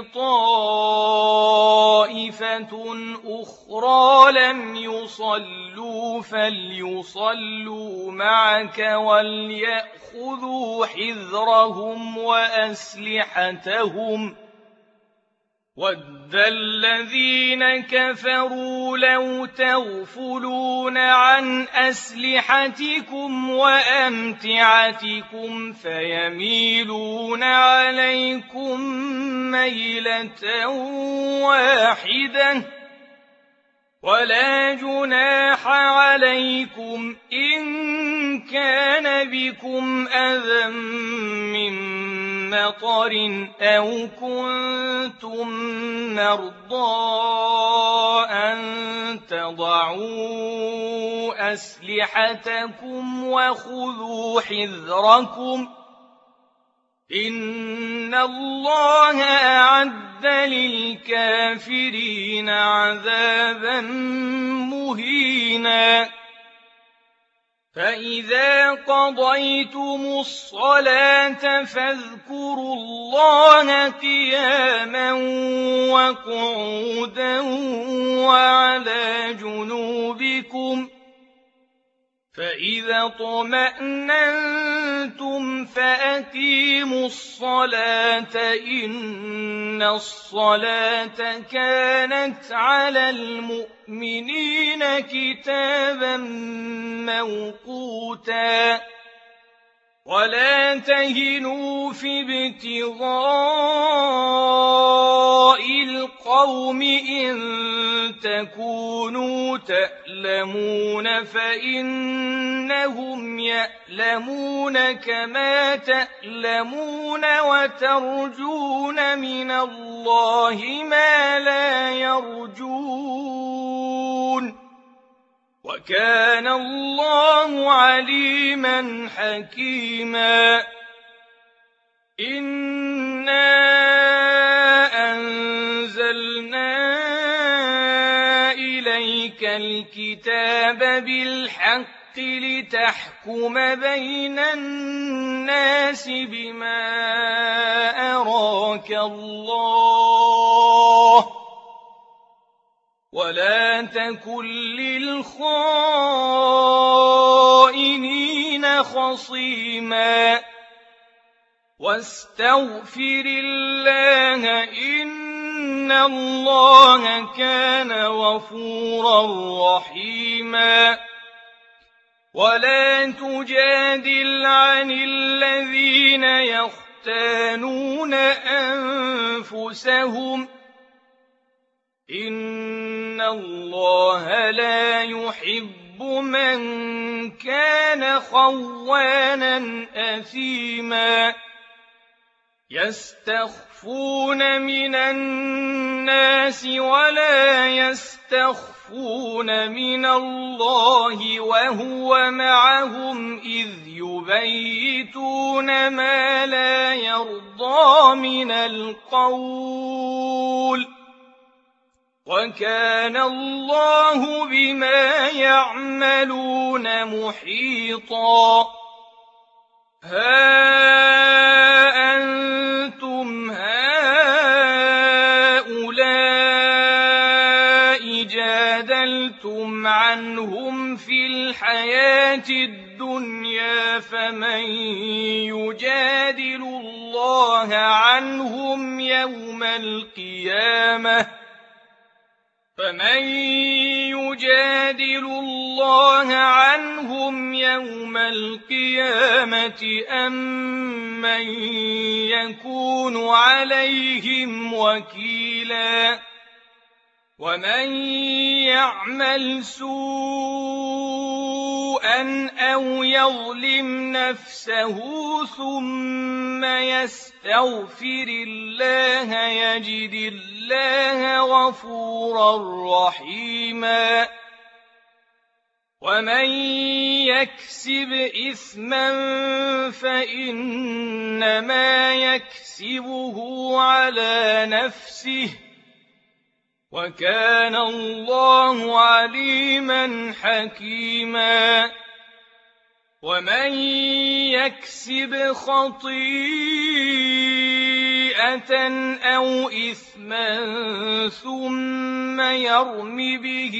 طائفة أخرى لم يصلوا فليصلوا معك وليأخذوا حذرهم وأسلحتهم وَدَّ الَّذِينَ كَفَرُوا لَوْ تَغْفُلُونَ عَنْ أَسْلِحَتِكُمْ وَأَمْتِعَتِكُمْ فَيَمِيلُونَ عَلَيْكُمْ مَيْلَةً وَاحِدَةً وَلَا جُنَاحَ عَلَيْكُمْ إِن كَانَ بِكُمْ أَذًى مِّن مَّطَرٍ أَوْ كُنتُم مَّرْضَىٰ أَن تَضَعُوا أَسْلِحَتَكُمْ وَخُذُوا حِذْرَكُمْ إِنَّ اللَّهَ أَعَدَّ لِلْكَافِرِينَ عَذَابًا مُّهِينًا فَإِذَا قَضَيْتُمُ الصَّلَاةَ فاذكروا الله قياما وقعودا وعلى جنوبكم فإذا اطمأننتم فأقيموا الصلاة إن الصلاة كانت على المؤمنين كتابا موقوتا ولا تهنوا في ابتغاء القوم إن تكونوا تألمون فإنهم يألمون كما تألمون وترجون من الله ما لا يرجون وكان الله عليما حكيما إنا أنزلنا إليك الكتاب بالحق لتحكم بين الناس بما أراك الله ولا تكن للخائنين خصيما واستغفر الله إن الله كان غفورا رحيما ولا تجادل عن الذين يختانون أنفسهم إن الله لا يحب من كان خوانا أثيما يستخفون من الناس ولا يستخفون من الله وهو معهم إذ يبيتون يبيتون ما لا يرضى من القول وكان الله بما يعملون محيطا ها أنتم هؤلاء جادلتم عنهم في الحياة الدنيا فمن يجادل الله عنهم يوم القيامة فمن يجادل الله عنهم يوم القيامة أم من يكون عليهم وكيلا ومن يعمل سوءا أو يظلم نفسه ثم يستغفر الله يجد الله غفورا رحيما ومن يكسب إثما فإنما يكسبه على نفسه وكان الله عليما حكيما ومن يكسب خطيئة أو إثما ثم يرم به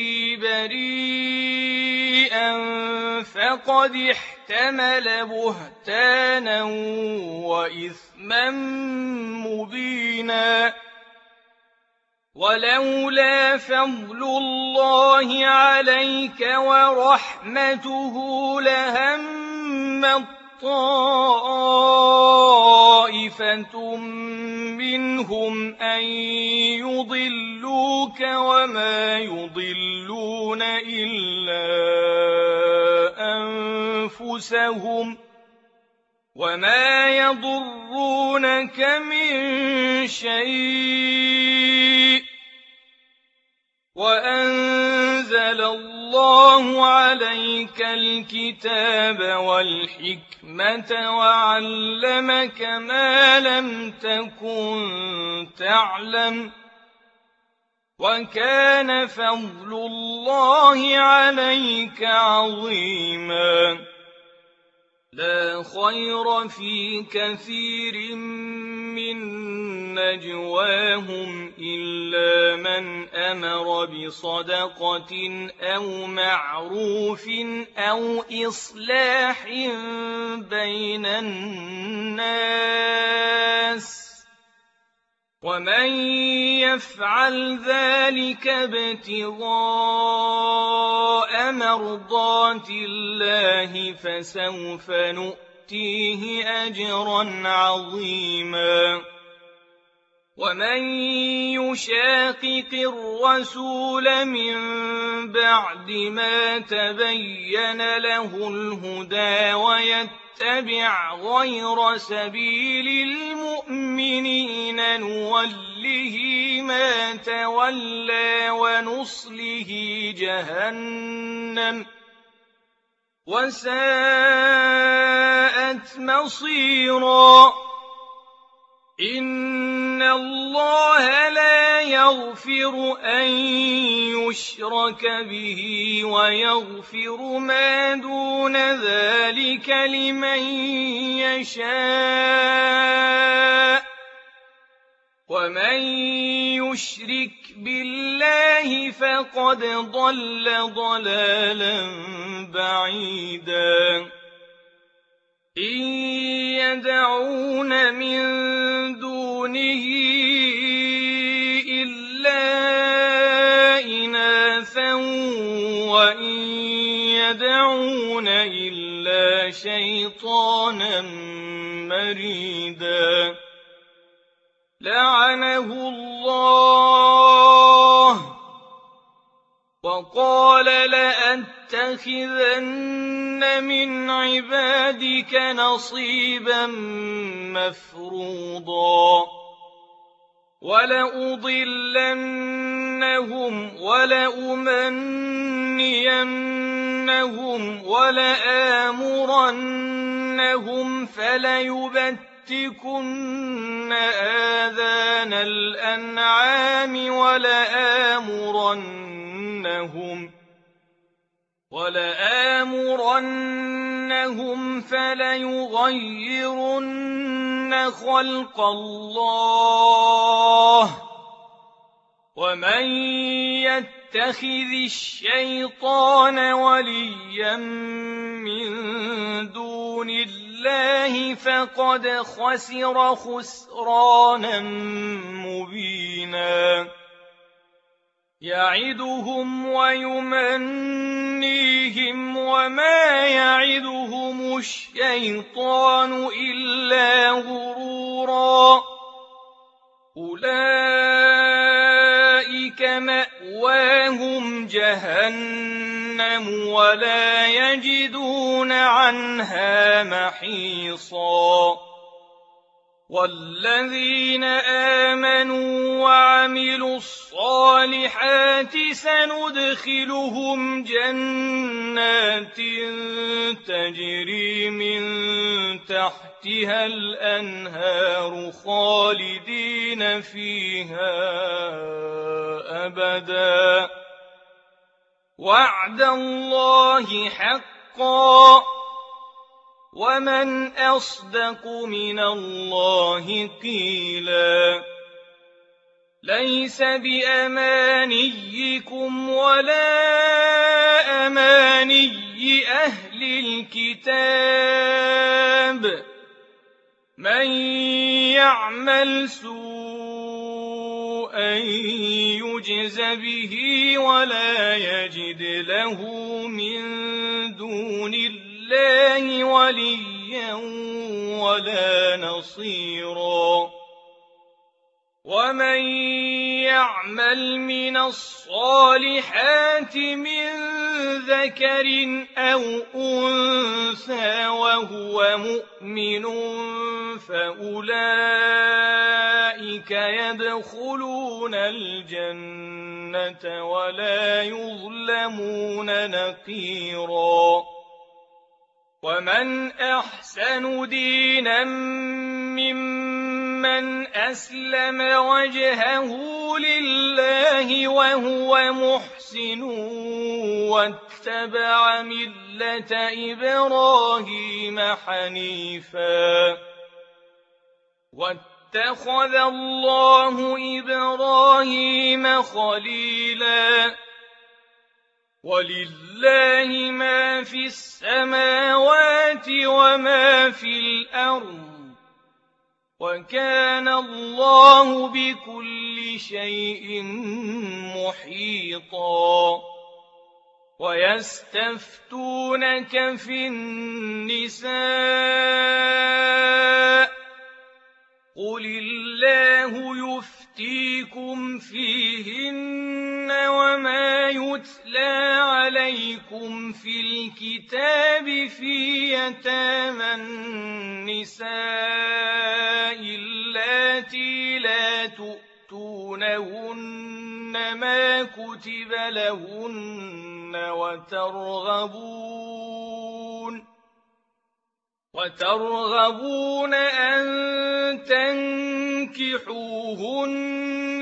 بريئا فقد احتمل بهتانا وإثما مبينا ولولا فضل الله عليك ورحمته لهم طائفة منهم أن يضلوك وما يضلون إلا أنفسهم وما يضرونك من شيء وأنزل الله عليك الكتاب والحكمة وعلمك ما لم تكن تعلم وكان فضل الله عليك عظيما لا خير في كثير من نجواهم إلا من أمر بصدقة أو معروف أو إصلاح بين الناس ومن يفعل ذلك ابتغاء مرضات الله فسوف نؤتيه أجرا عظيما ومن يشاقق الرسول من بعد ما تبين له الهدى ويتبع غير سبيل المؤمنين نوله ما تولى ونصله جهنم وساءت مصيرا إن الله لا يغفر أن يشرك به ويغفر ما دون ذلك لمن يشاء ومن يشرك بالله فقد ضل ضلالا بعيدا إن يدعون من دونه إلا إناثا وإن يدعون إلا شيطانا مريدا لعنه الله وقال لأتخذن من عبادك نصيبا مفروضا ولأضلنهم ولأمنينهم ولآمرنهم يعذرونهم فليبتكن آذان الأنعام ولآمرنهم ولآمرنهم فليغيرن خلق الله ومن يتخذ الشيطان وليا من دون الله فقد خسر خسرانا مبينا يعدهم ويمنيهم وما يعدهم الشيطان إلا غرورا أولئك مأواهم جهنم ولا يجدون عنها محيصا والذين آمنوا وعملوا الصالحات سندخلهم جنات تجري من تحتها الأنهار خالدين فيها أبدا وعد الله حقا ومن أصدق من الله قيلا ليس بأمانيكم ولا أماني أهل الكتاب من يعمل سوءا يجز به ولا يجد له من دون الله الله وليا ولا نصيرا ومن يعمل من الصالحات من ذكر أو أنثى وهو مؤمن فأولئك يدخلون الجنة ولا يظلمون نقيرا ومن أحسن دينا ممن أسلم وجهه لله وهو محسن واتبع ملة إبراهيم حنيفا واتخذ الله إبراهيم خليلا ولله ما في السماوات وما في الأرض وكان الله بكل شيء محيطا ويستفتونك في النساء قل الله يفتيكم فيهن وما يتلى عليكم في الكتاب في يتامى النساء اللاتي لا تؤتونهن ما كتب لهن وترغبون وترغبون أن تنكحوهن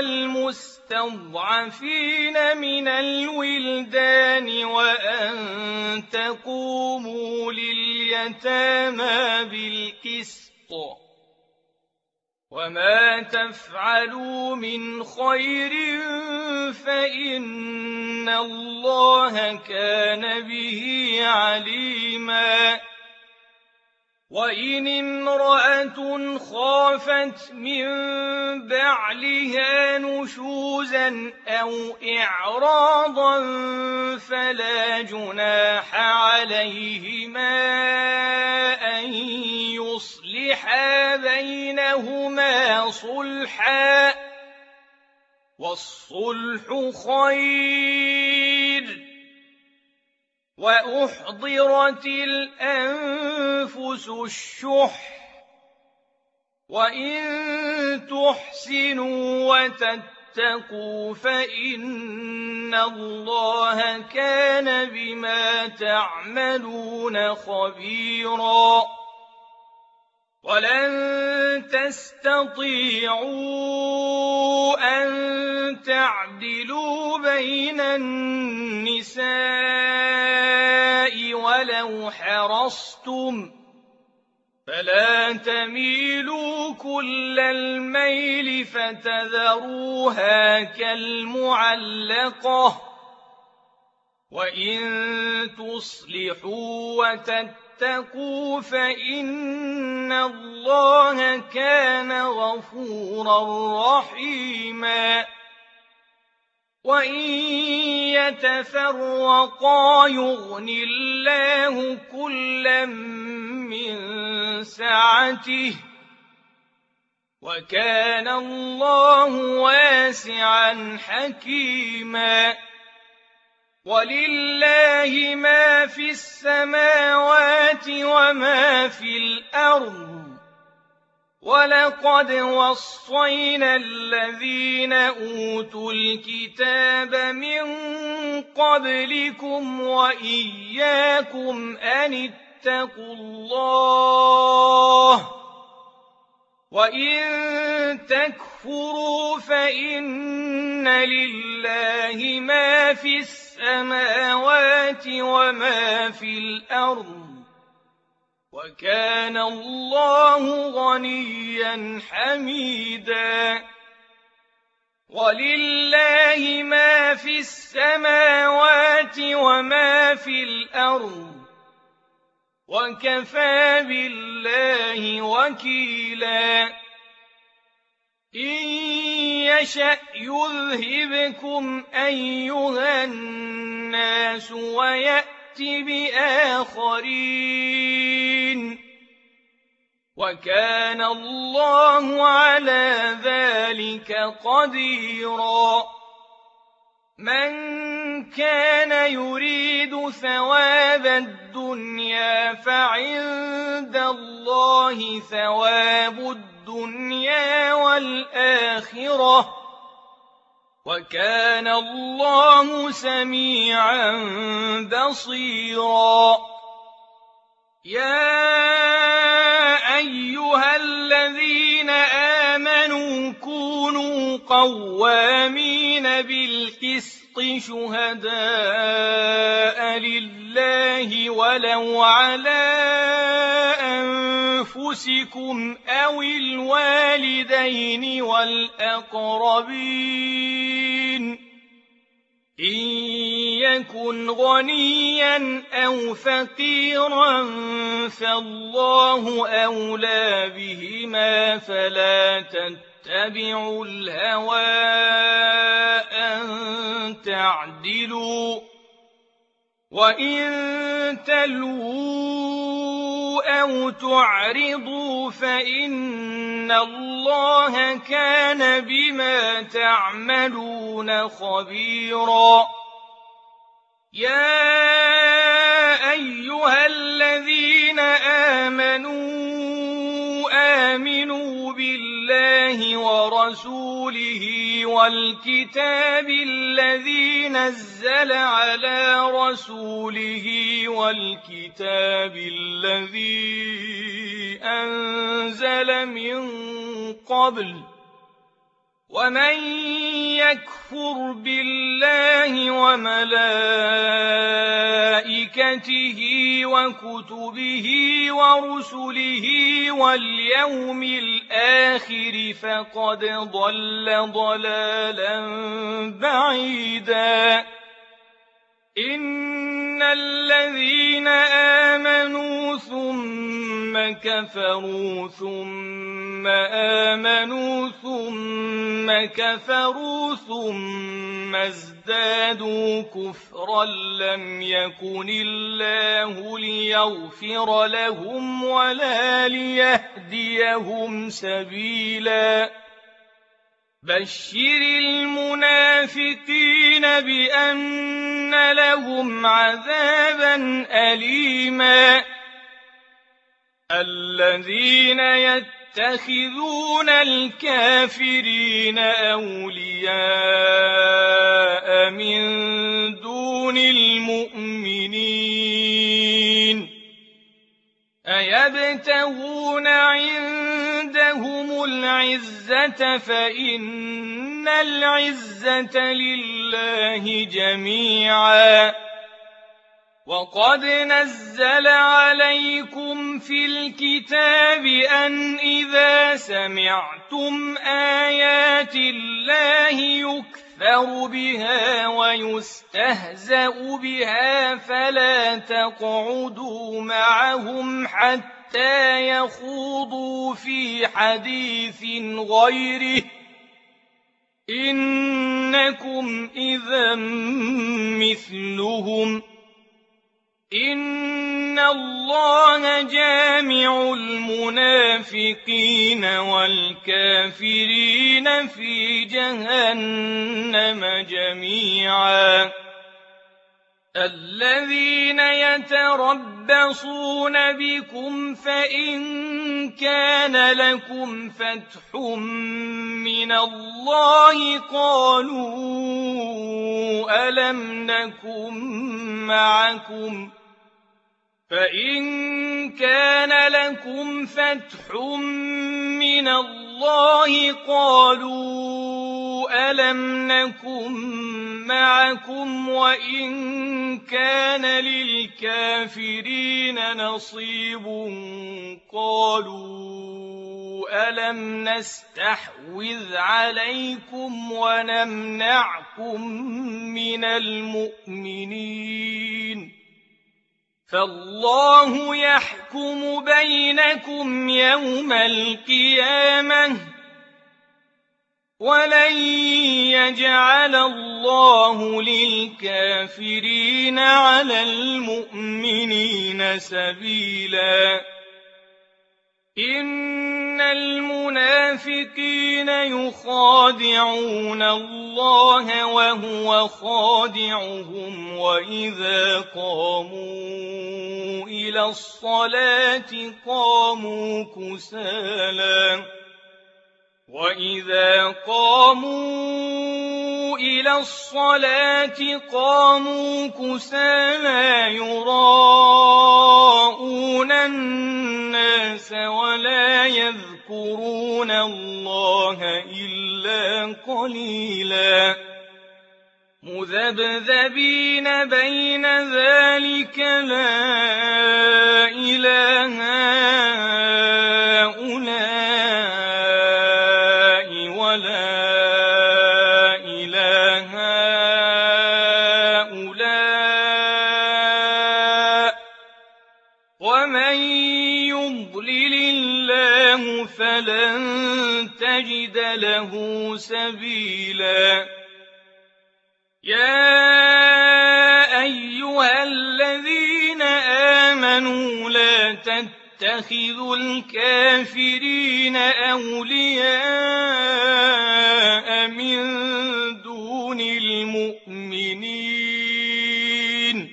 والمستضعفين من الولدان وأن تقوموا لليتامى بالقسط وما تفعلوا من خير فإن الله كان به عليما وإن امرأة خافت من بعلها نشوزا أو إعراضا فلا جناح عليهما أن يصلحا بينهما صلحا والصلح خير وأحضرت الأنفس الشح وإن تحسنوا وتتقوا فإن الله كان بما تعملون خبيرا ولن تستطيعوا أن تعدلوا بين النساء ولو حرصتم فلا تميلوا كل الميل فتذروها كالمعلقة وإن تصلحوا وتتقوا فإن الله كان غفورا رحيما وإن يتفرقا يغن الله كلا من سعته وكان الله واسعا حكيما ولله ما في السماوات وما في الأرض ولقد وصينا الذين أوتوا الكتاب من قبلكم وإياكم أن اتقوا الله وإن تكفروا فإن لله ما في السماوات وما في الأرض وكان الله غنيا حميدا ولله ما في السماوات وما في الأرض وكفى بالله وكيلا إن يشأ يذهبكم أيها الناس ويأت بآخرين وكان الله على ذلك قديرا من كان يريد ثواب الدنيا فعند الله ثواب الدنيا والآخرة وكان الله سميعا بصيرا يا أيها الذين آمنوا كونوا قوامين بالقسط شهداء لله ولو على أنفسكم أو الوالدين والأقربين إن يكن غنيا أو فقيرا فالله أولى بهما فلا تتبعوا الهوى أن تعدلوا وإن تلووا أو تعرضوا فإن الله كان بما تعملون خبيرا يا أيها الذين آمنوا آمنوا بالله ورسوله والكتاب الذي نزل على رسوله والكتاب الذي أنزل من قبل ومن يكفر بالله وملائكته وكتبه ورسله واليوم الآخر فقد ضل ضلالا بعيدا إن الذين آمنوا ثم كفروا ثم آمنوا ثم كفروا ثم ازدادوا كفرا لم يكن الله ليغفر لهم ولا ليهديهم سبيلا بشر المنافقين بأن لهم عذابا أليما الذين يتقون تتخذون الكافرين أولياء من دون المؤمنين أيبتغون عندهم العزة فإن العزة لله جميعا وقد نزل عليكم في الكتاب أن إذا سمعتم آيات الله يكفر بها ويستهزأ بها فلا تقعدوا معهم حتى يخوضوا في حديث غيره إنكم إذا مثلهم إن الله جامع المنافقين والكافرين في جهنم جميعا الذين يتربصون بكم فإن كان لكم فتح من الله قالوا ألم نكن معكم فإن كان لكم فتح من الله قالوا ألم نكن معكم وإن كان للكافرين نصيب قالوا ألم نستحوذ عليكم ونمنعكم من المؤمنين فالله يحكم بينكم يوم القيامة ولن يجعل الله للكافرين على المؤمنين سبيلا إن المنافقين يخادعون الله وهو خادعهم وإذا قاموا إلى الصلاة قاموا كسالى وإذا قاموا إلى الصلاة قاموا كسالى يراءون الناس ولا يذكرون الله إلا قليلا مذبذبين بين ذلك لا إله هؤلاء ولا إله هؤلاء ومن يضلل الله فلن تجد له سبيلا يا أيها الذين آمنوا لا تتخذوا الكافرين أولياء من دون المؤمنين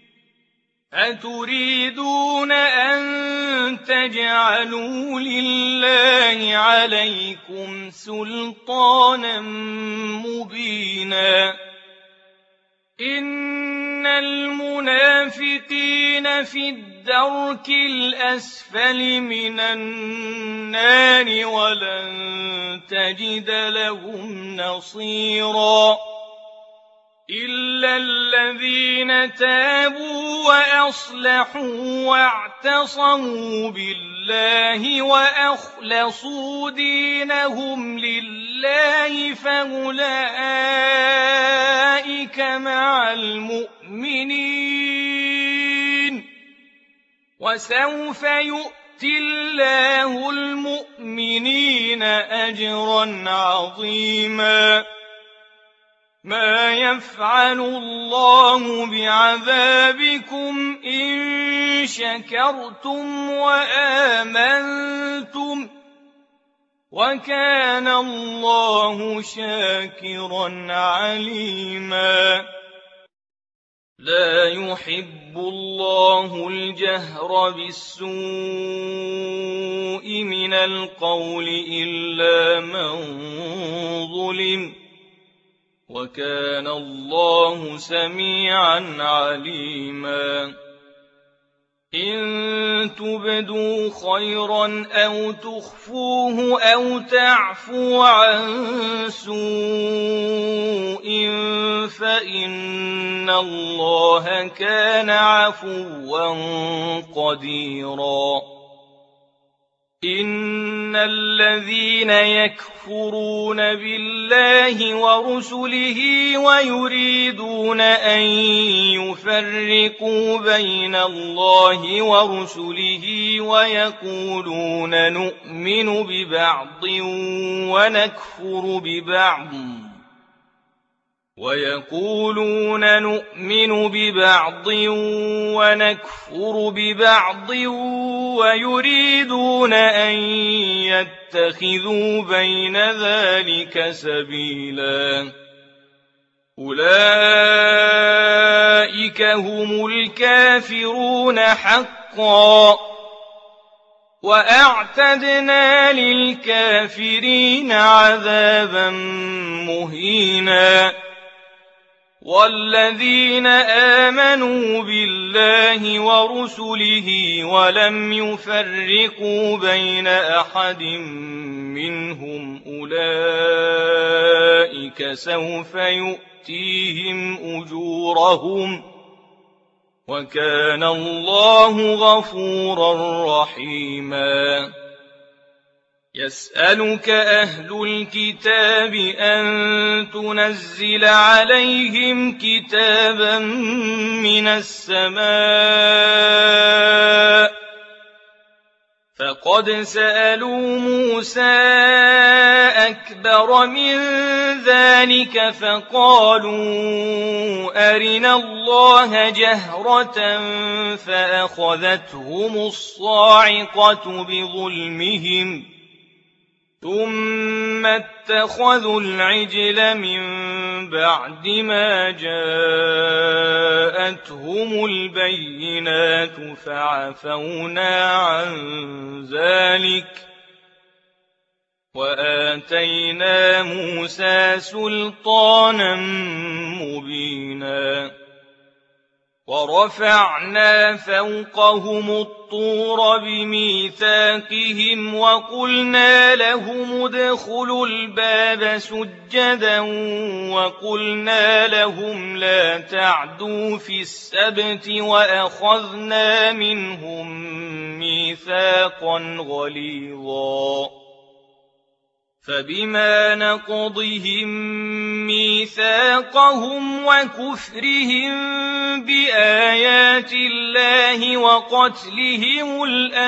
أتريدون أن تجعلوا لله عليكم سلطانا مبينا إن المنافقين في الدرك الأسفل من النار ولن تجد لهم نصيرا إلا الذين تابوا وأصلحوا واعتصموا بالله وأخلصوا دينهم لله فأولئك مع المؤمنين وسوف يؤتي الله المؤمنين أجرا عظيما ما يفعل الله بعذابكم إن شكرتم وآمنتم وكان الله شاكرا عليما لا يحب الله الجهر بالسوء من القول إلا من ظلم وكان الله سميعا عليما إن تبدوا خيرا أو تخفوه أو تعفوا عن سوء فإن الله كان عفوا قديرا إن الذين يكفرون بالله ورسله ويريدون أن يفرقوا بين الله ورسله ويقولون نؤمن ببعض ونكفر ببعض ويقولون نؤمن ببعض ونكفر ببعض ويريدون أن يتخذوا بين ذلك سبيلا أولئك هم الكافرون حقا وأعتدنا للكافرين عذابا مهينا والذين آمنوا بالله ورسله ولم يفرقوا بين أحد منهم أولئك سوف يؤتيهم أجورهم وكان الله غفورا رحيما يسألك أهل الكتاب أن تنزل عليهم كتابا من السماء فقد سألوا موسى أكبر من ذلك فقالوا أرنا الله جهرة فأخذتهم الصاعقة بظلمهم ثم اتخذوا العجل من بعد ما جاءتهم البينات فعفونا عن ذلك وآتينا موسى سلطانا مبينا ورفعنا فوقهم الطور بميثاقهم وقلنا لهم ادخلوا الباب سجدا وقلنا لهم لا تعدوا في السبت وأخذنا منهم ميثاقا غليظا فبما نقضهم ميثاقهم وكفرهم بآيات الله وقتلهم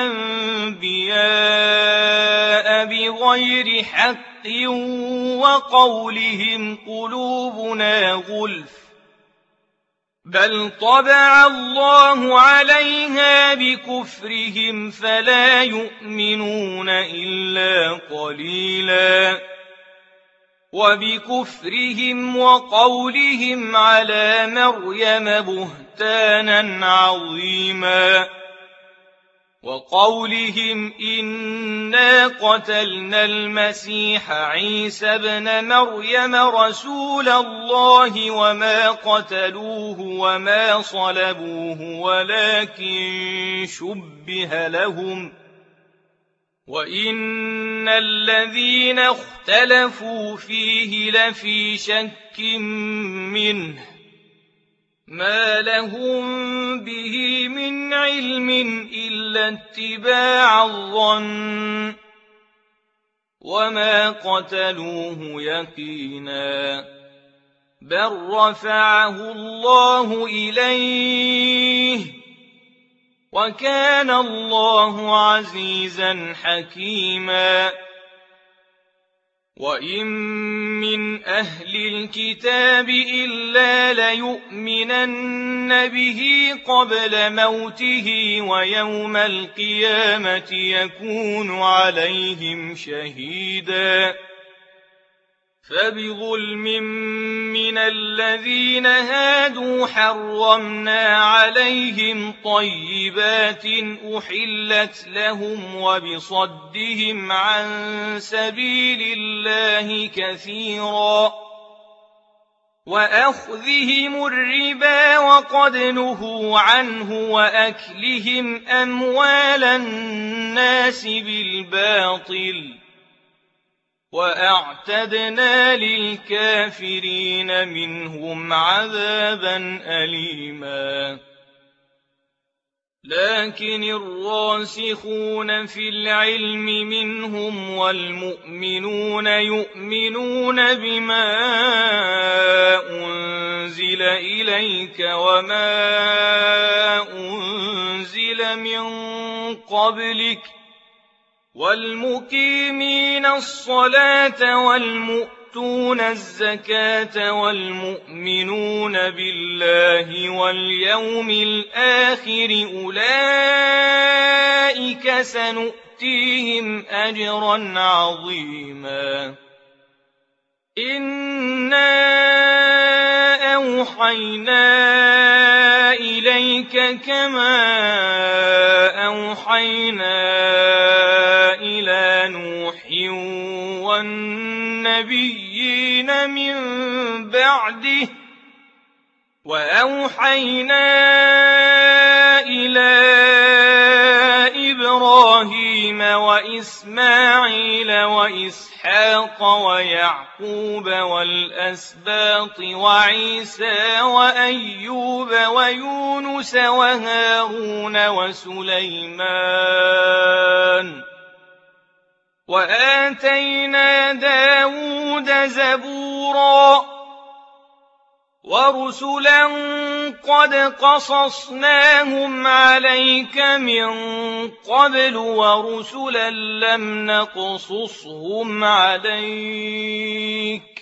الأنبياء بغير حق وقولهم قلوبنا غلف بل طبع الله عليها بكفرهم فلا يؤمنون إلا قليلا وبكفرهم وقولهم على مريم بهتانا عظيما وقولهم إنا قتلنا المسيح عيسى ابن مريم رسول الله وما قتلوه وما صلبوه ولكن شبه لهم وإن الذين اختلفوا فيه لفي شك منه ما لهم به من علم إلا اتباع الظن وما قتلوه يقينا بل رفعه الله إليه وكان الله عزيزا حكيما وإن من أهل الكتاب إلا ليؤمنن به قبل موته ويوم القيامة يكون عليهم شهيدا فبظلم ومن الذين هادوا حرمنا عليهم طيبات أحلت لهم وبصدهم عن سبيل الله كثيرا وأخذهم الربا وقد نهوا عنه وأكلهم أموال الناس بالباطل وأعتدنا للكافرين منهم عذابا أليما لكن الراسخون في العلم منهم والمؤمنون يؤمنون بما أنزل إليك وما أنزل من قبلك والمقيمين الصلاة والمؤتون الزكاة والمؤمنون بالله واليوم الآخر أولئك سنؤتيهم أجرا عظيما إنا أوحينا إليك كما أوحينا إلى نوح والنبيين من بعده وأوحينا إلى إبراهيم وإسماعيل وإسحاق ويعقوب والأسباط وعيسى وأيوب ويونس وهارون وسليمان وآتينا داود زبورا ورسلا قد قصصناهم عليك من قبل ورسلا لم نقصصهم عليك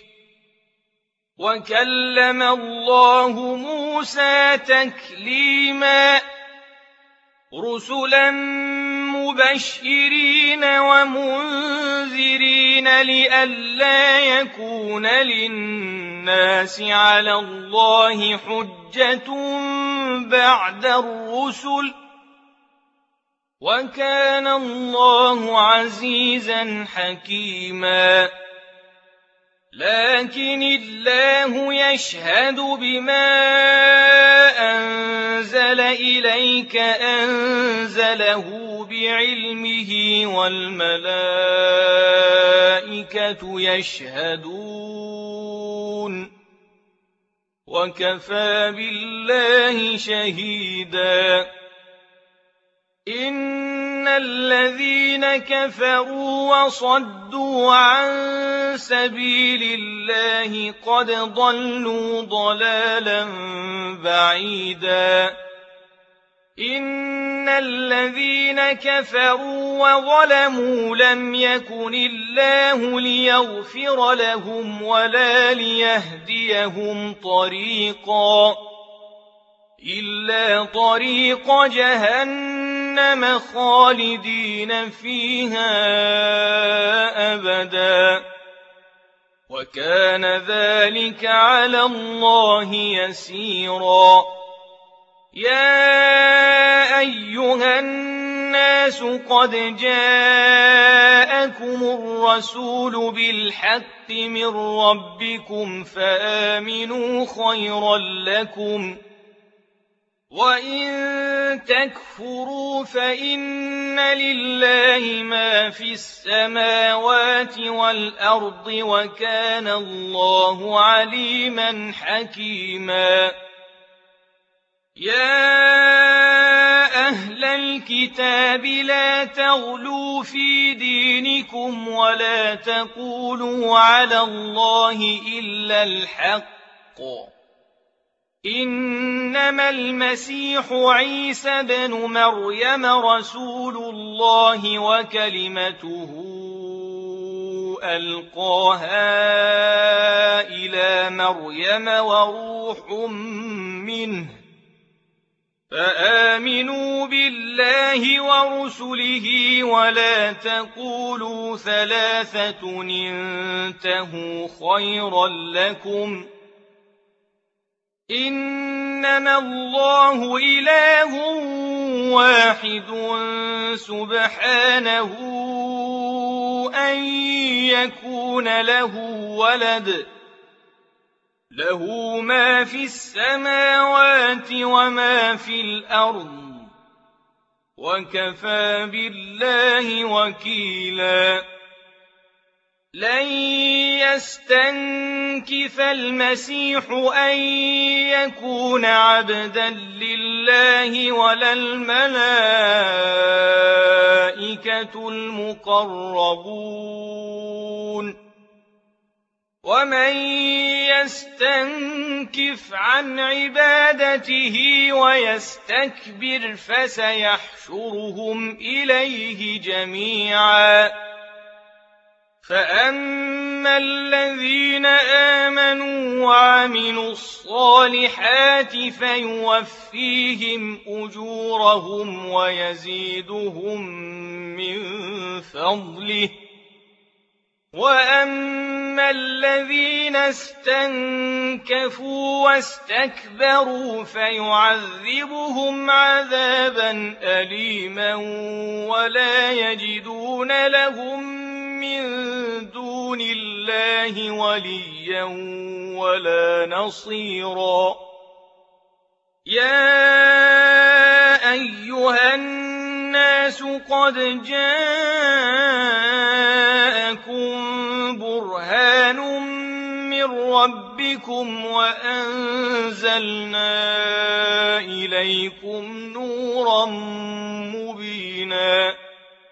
وكلم الله موسى تكليما رسلا مبشرين ومنذرين لئلا يكون للناس على الله حجة بعد الرسل وكان الله عزيزا حكيما لكن الله يشهد بما أنزل إليك أنزله بعلمه والملائكة يشهدون وكفى بالله شهيدا إن الذين كفروا وصدوا عن سبيل الله قد ضلوا ضلالا بعيدا إن الذين كفروا وظلموا لم يكن الله ليغفر لهم ولا ليهديهم طريقا إلا طريق جهنم خالدين فيها أبدا وكان ذلك على الله يسيرا يا أيها الناس قد جاءكم الرسول بالحق من ربكم فآمنوا خيرا لكم وإن تكفروا فإن لله ما في السماوات والأرض وكان الله عليما حكيما يا أهل الكتاب لا تغلوا في دينكم ولا تقولوا على الله إلا الحق إنما المسيح عيسى بن مريم رسول الله وكلمته ألقاها إلى مريم وروح منه فآمنوا بالله ورسله ولا تقولوا ثلاثة انتهوا خيرا لكم إنما الله إله واحد سبحانه أن يكون له ولد له ما في السماوات وما في الأرض وكفى بالله وكيلا لن يستنكف المسيح أن يكون عبدا لله ولا الملائكة المقربون ومن يستنكف عن عبادته ويستكبر فسيحشرهم إليه جميعا فأما الذين آمنوا وعملوا الصالحات فيوفيهم أجورهم ويزيدهم من فضله وأما الذين استنكفوا واستكبروا فيعذبهم عذابا أليما ولا يجدون لهم من دون الله وليا ولا نصيرا يا أيها الناس قد جاءكم برهان من ربكم وأنزلنا إليكم نورا مبينا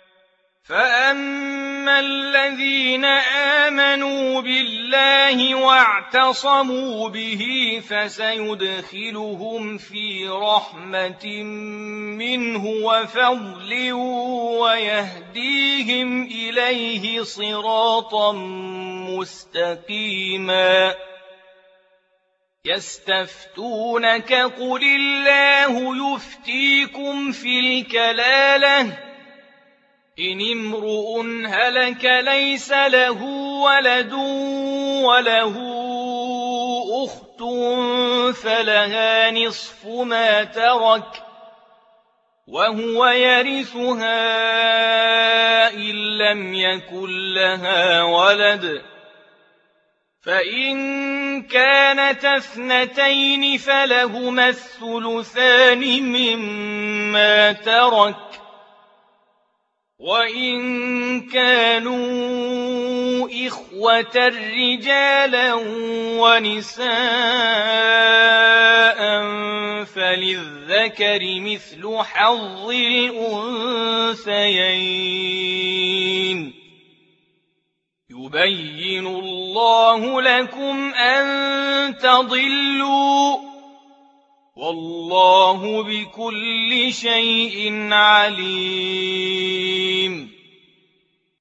فأما الذين آمنوا بالله واعتصموا به فسيدخلهم في رحمة منه وفضل ويهديهم إليه صراطا مستقيما يستفتونك قل الله يفتيكم في الكلالة إن امرؤ هلك ليس له ولد وله أخت فلها نصف ما ترك وهو يرثها إن لم يكن لها ولد فإن كانت اثنتين فلهما الثلثان مما ترك وإن كانوا إخوة رجالا ونساء فللذكر مثل حظ الأنثيين يبين الله لكم أن تضلوا والله بكل شيء عليم